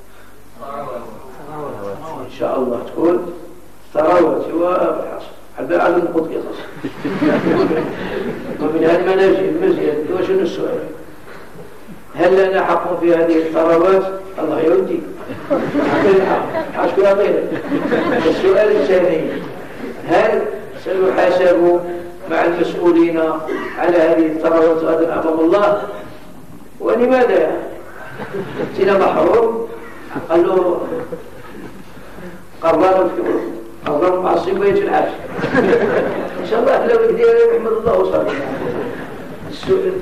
ان شاء الله تكون ثروات. هو حبا على النقود قصص ومن هذه المناجم مزيان. وشنو السؤال؟ هل لنا حق في هذه الثروات؟ الله يودي عشكو غير. السؤال الثاني، هل سنحاسب مع المسؤولين على هذه الثروات غدا امام الله؟ ولماذا؟ سينا محروم قال له قررنا قررنا مع الصبية العاش ان شاء الله لو يهدي يحمد الله وصالح. السؤال،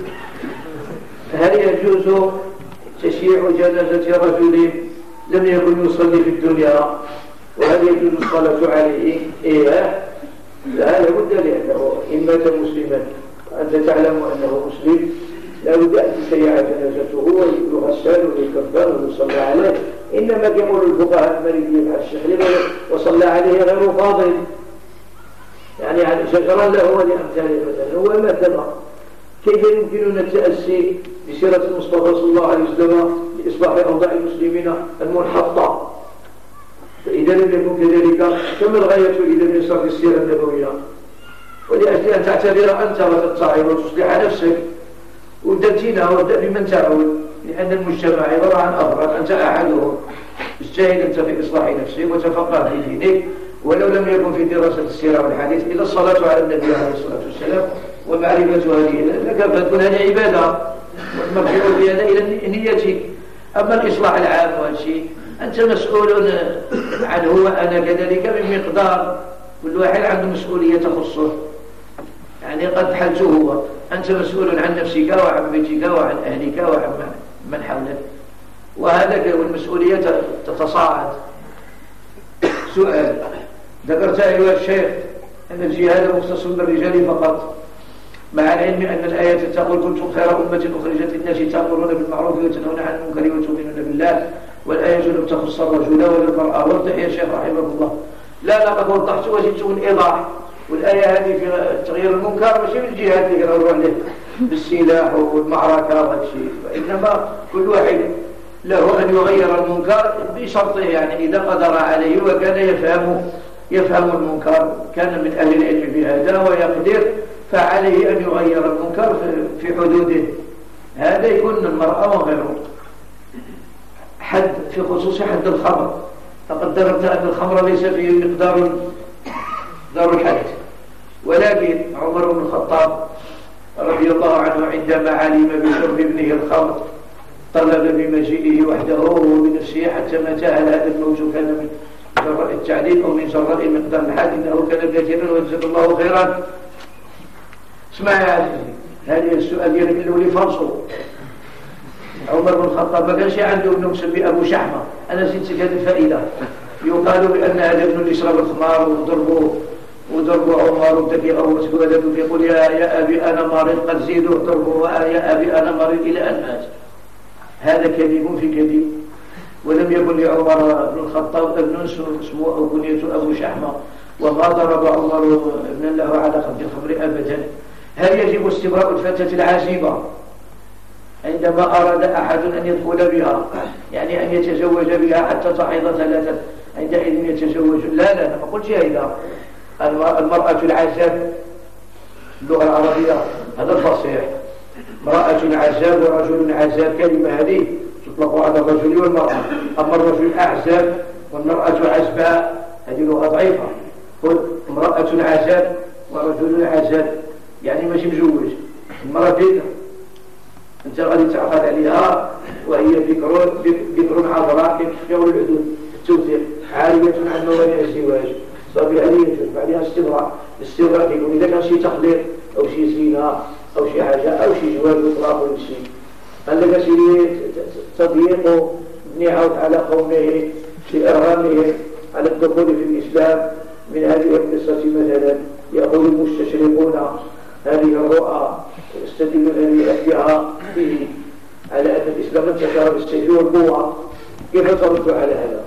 هل يجوز تشييع جنازة رجل لم يكن يصلي في الدنيا وهل يجوز الصلاة عليه؟ إيه لا لابد، لأنه إن مات مسلما أنت تعلم أنه مسلم لا بد أن تشيع جنازته ويغسل ويكفر ويصلى عليه. إنما يقول الفقهاء المالكية على الشيخ وصلى عليه غير فاضل، يعني على شجرا له ولأمثاله. مثلا هو مثلا كيف يمكننا التأسي بسيرة المصطفى صلى الله عليه وسلم لإصلاح أوضاع المسلمين المنحطة؟ فإذا لم يكن كذلك فما الغاية إذا من إصلاح السيرة النبوية؟ ولأجل أن تعتبر أنت وتتعظ وتصلح نفسك وتأتينا وابدأ بمن تعود، لأن المجتمع عبارة عن أفراد، أنت أحدهم. اجتهد أنت في إصلاح نفسك وتفقه في دينك، ولو لم يكن في دراسة السيرة والحديث إلا الصلاة على النبي عليه الصلاة والسلام ومعرفة هذه لك فتكون هذه عبادة والمغفرة بهذا إلى نيتك. أما الإصلاح العام والشيء أنت مسؤول عنه وأنا كذلك من مقدار، كل واحد عنده مسؤولية تخصه. يعني قد حلته هو، أنت مسؤول عن نفسك وعن بيتك وعن أهلك وعن من حولك، وهذا والمسؤولية تتصاعد. سؤال، ذكرت أيها الشيخ أن الجهاد مختص بالرجال فقط، مع العلم أن الآية تقول كنتم خير أمة أخرجت للناس تأمرون بالمعروف وتنهون عن المنكر وتؤمنون بالله، والآية لم تخص الرجل ولا المرأة. وضح يا شيخ رحمه الله. لا لقد وضحت وزدت الإيضاح، والآية هذه في تغيير المنكر ماشي بالجهاد اللي يقرروا عليه بالسلاح والمعركة والشيء، وإنما كل واحد له أن يغير المنكر بشرطه، يعني إذا قدر عليه وكان يفهم يفهم المنكر، كان من أهل العلم بهذا ويقدر، فعليه أن يغير المنكر في حدوده. هذا يكون المرأة وغيره. حد في خصوص حد الخمر، فقد ذكرت أن الخمر ليس فيه مقدار دار الحد، ولكن عمر بن الخطاب رضي الله عنه عندما علم بشرب ابنه الخمر طلب بمجيئه وحده وبنفسه حتى ما جاهل هذا الموت، كان من جراء التعليم أو من جراء مقدار الحد، إنه كان كثيرا وجزاك الله خيرا. اسمع يا عزيزي، هذه السؤال ديالك الأولي فانصر. عمر بن الخطاب ما كانش عنده ابن مسمي أبو شحمة، أنا زدت هذه الفائدة. يقال بأن هذا ابن اللي يشرب الخمار وضربه وضربوا عمر وابتكي أو مسكولة يقول يا يا أبي أنا مريض، قد زيدوا ضربوا يا أبي أنا مريض إلى أن مات. هذا كذب في كذب. ولم يكن لعمر بن الخطاب ابن اسمه أو كنيته أبو شحمة، وما ضرب عمر ابنا له على خد الخمر أبدا. هل يجب استبراء الفتاة العازبة عندما أراد أحد أن يدخل بها، يعني أن يتزوج بها حتى تحيض ثلاثة، عندئذ يتزوج؟ لا لا ما قلت هذا. المرأة العزاب اللغة العربية هذا الفصيح، امرأة عزاب ورجل عزاب، كلمة هذه تطلق على الرجل والمرأة. أما الرجل أعزاب والمرأة عزباء هذه لغة ضعيفة. قل امرأة عزاب ورجل عزاب، يعني ماشي مزوج. المرأة بكر أنت غادي تعقد عليها وهي بكر بكر عذراء كيف يقول الحدود التوثيق، عارية عن موانع الزواج، صافي عليها تتبع عليها استبراء. الاستبراء يقول إذا كان شي تخليط أو شي زينة أو شي حاجة أو شي جواز وطلاق ولا شيء، قال لك سيدي تضييق ابن عوف على قومه في إرغامهم على الدخول في الإسلام من هذه القصة مثلا يأخذ المستشرقون هذه الرؤى ويستدلون بها به على أن الإسلام انتشر بالسيف والقوة. كيف تردوا على هذا؟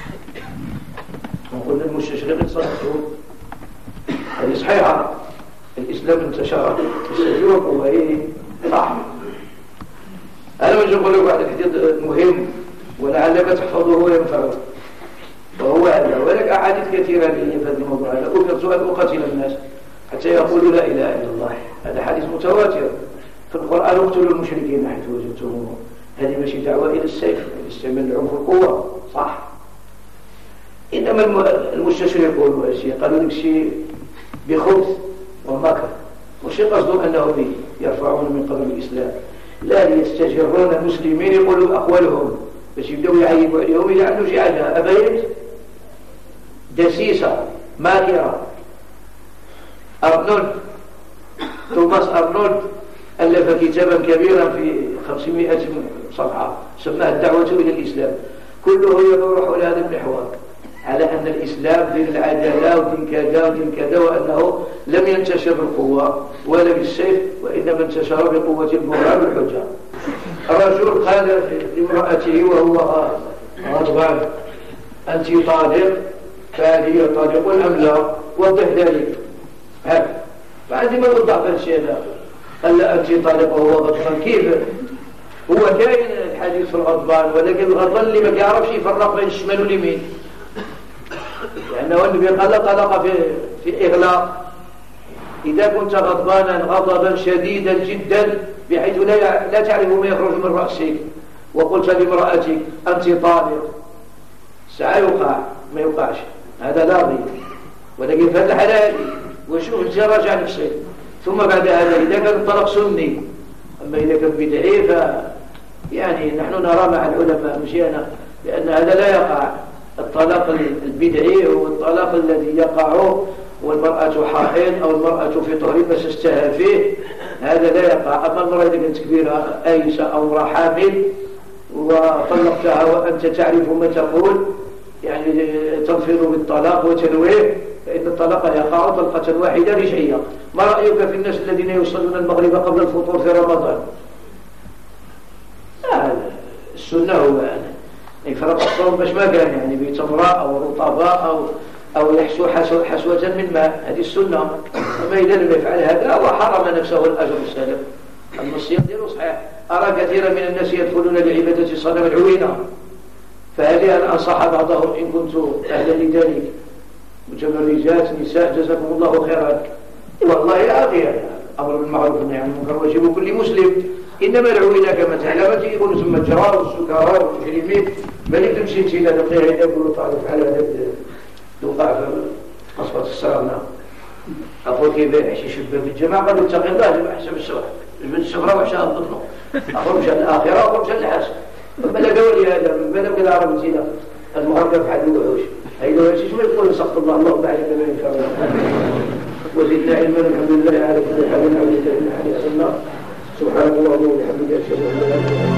وقلنا المستشرقين صدقوا هذه صحيحة، الإسلام انتشر بالسيف والقوة، هي صح. أنا مش أقول لك واحد الحديث مهم ولعلك تحفظه وينفعك، وهو هذا. ولك أحاديث كثيرة في هذا الموضوع هذا. أكثر سؤال أقاتل الناس حتى يقولوا لا إله إلا الله، هذا حديث متواتر في القرآن. اقتلوا المشركين حيث وجدتموهم. هذه ماشي دعوة إلى السيف، الاستعمال العنف والقوة، صح. إنما المستشرقون والشيء قالوا لك شيء بخبث ومكر، وشيء قصدهم أنهم يرفعون من قبل الإسلام، لا ليستجرون المسلمين يقولوا أقوالهم باش يبدأوا يعيبوا عليهم إلى أنه شيء عجل أبيت دسيسة ماكرة. أرنولد توماس أرنولد ألف كتابا كبيرا في خمسمائة صفحة سماه الدعوة إلى الإسلام، كله يدور حول هذا المحور، على أن الإسلام دين العدالة ودين كذا ودين كذا، وأنه لم ينتشر بالقوة ولا بالسيف، وإنما انتشر بقوة البرهان والحجة. الرجل قال لامرأته وهو غضبان: أنت طالق، فهل هي طالق أم لا؟ وضح ذلك. هذا بعد ما وضح الشيء هذا قال لا أنت طالق وهو غضبان. كيف؟ هو كاين الحديث في الغضبان، ولكن الغضبان اللي ما يعرفش يفرق بين الشمال واليمين، لأنه النبي قال طلق في, في إغلاق. إذا كنت غضبانا غضبا شديدا جدا بحيث لا, لا تعرف ما يخرج من رأسك، وقلت لامرأتك أنت طالق، سيقع ما يوقعش، هذا لا ضير. ولكن فهذا حلال، وشوف انت راجع نفسك. ثم بعد هذا إذا كان الطلاق سني، أما إذا كان بدعي ف يعني نحن نرى مع العلماء مش أنا، لأن هذا لا يقع. الطلاق البدعي هو الطلاق الذي يقع والمرأة حائض أو المرأة في طهر بس استهى فيه، هذا لا يقع. أما المرأة إذا كانت كبيرة آيسة أو امرأة حامل وطلقتها وأنت تعرف ما تقول، يعني تنفذ بالطلاق وتنويه، فإن الطلاق يقع طلقة واحدة رجعية. ما رأيك في الناس الذين يصلون المغرب قبل الفطور في رمضان؟ لا، السنة هو أنا يفرق الصوم باش ما كان، يعني بتمراء أو رطباء أو أو يحسو حسوة من ماء، هذه السنة. أما إذا لم يفعل هذا وحرم نفسه الأجر السالم. أما الصيام دينه صحيح. أرى كثيرا من الناس يدخلون لعبادة صنم العوينة، فهذه أن أنصح بعضهم إن كنت أهلا لذلك، متبرجات نساء جزاكم الله خيرا. والله يا أخي أمر بالمعروف والنهي عن المنكر واجب كل مسلم. إنما العوينة كما تعلمت يقولوا ثم الجرار والسكرار والمجرمين، ملك تمشي انت إلى دقيقة يقولوا تعرف على هذا دوقع في قصبة السرمنة. أقول كيف يحشي شبه في الجماعة قالوا اتق الله جمع حسب السفرة، من السفرة وحشاء الضفنه، أخرج الآخرة وأخرج الحسن. فبلا قولي هذا من بلا بلا عرب زينة المهرقة في حد الوحوش. هيدا وحشي شو يقول سقط الله الله بعيد ما إن شاء الله. وزدنا علما الحمد لله على كل حال نعوذ بالله من حديث النار. سبحان الله وبحمده أشهد أن لا إله إلا الله.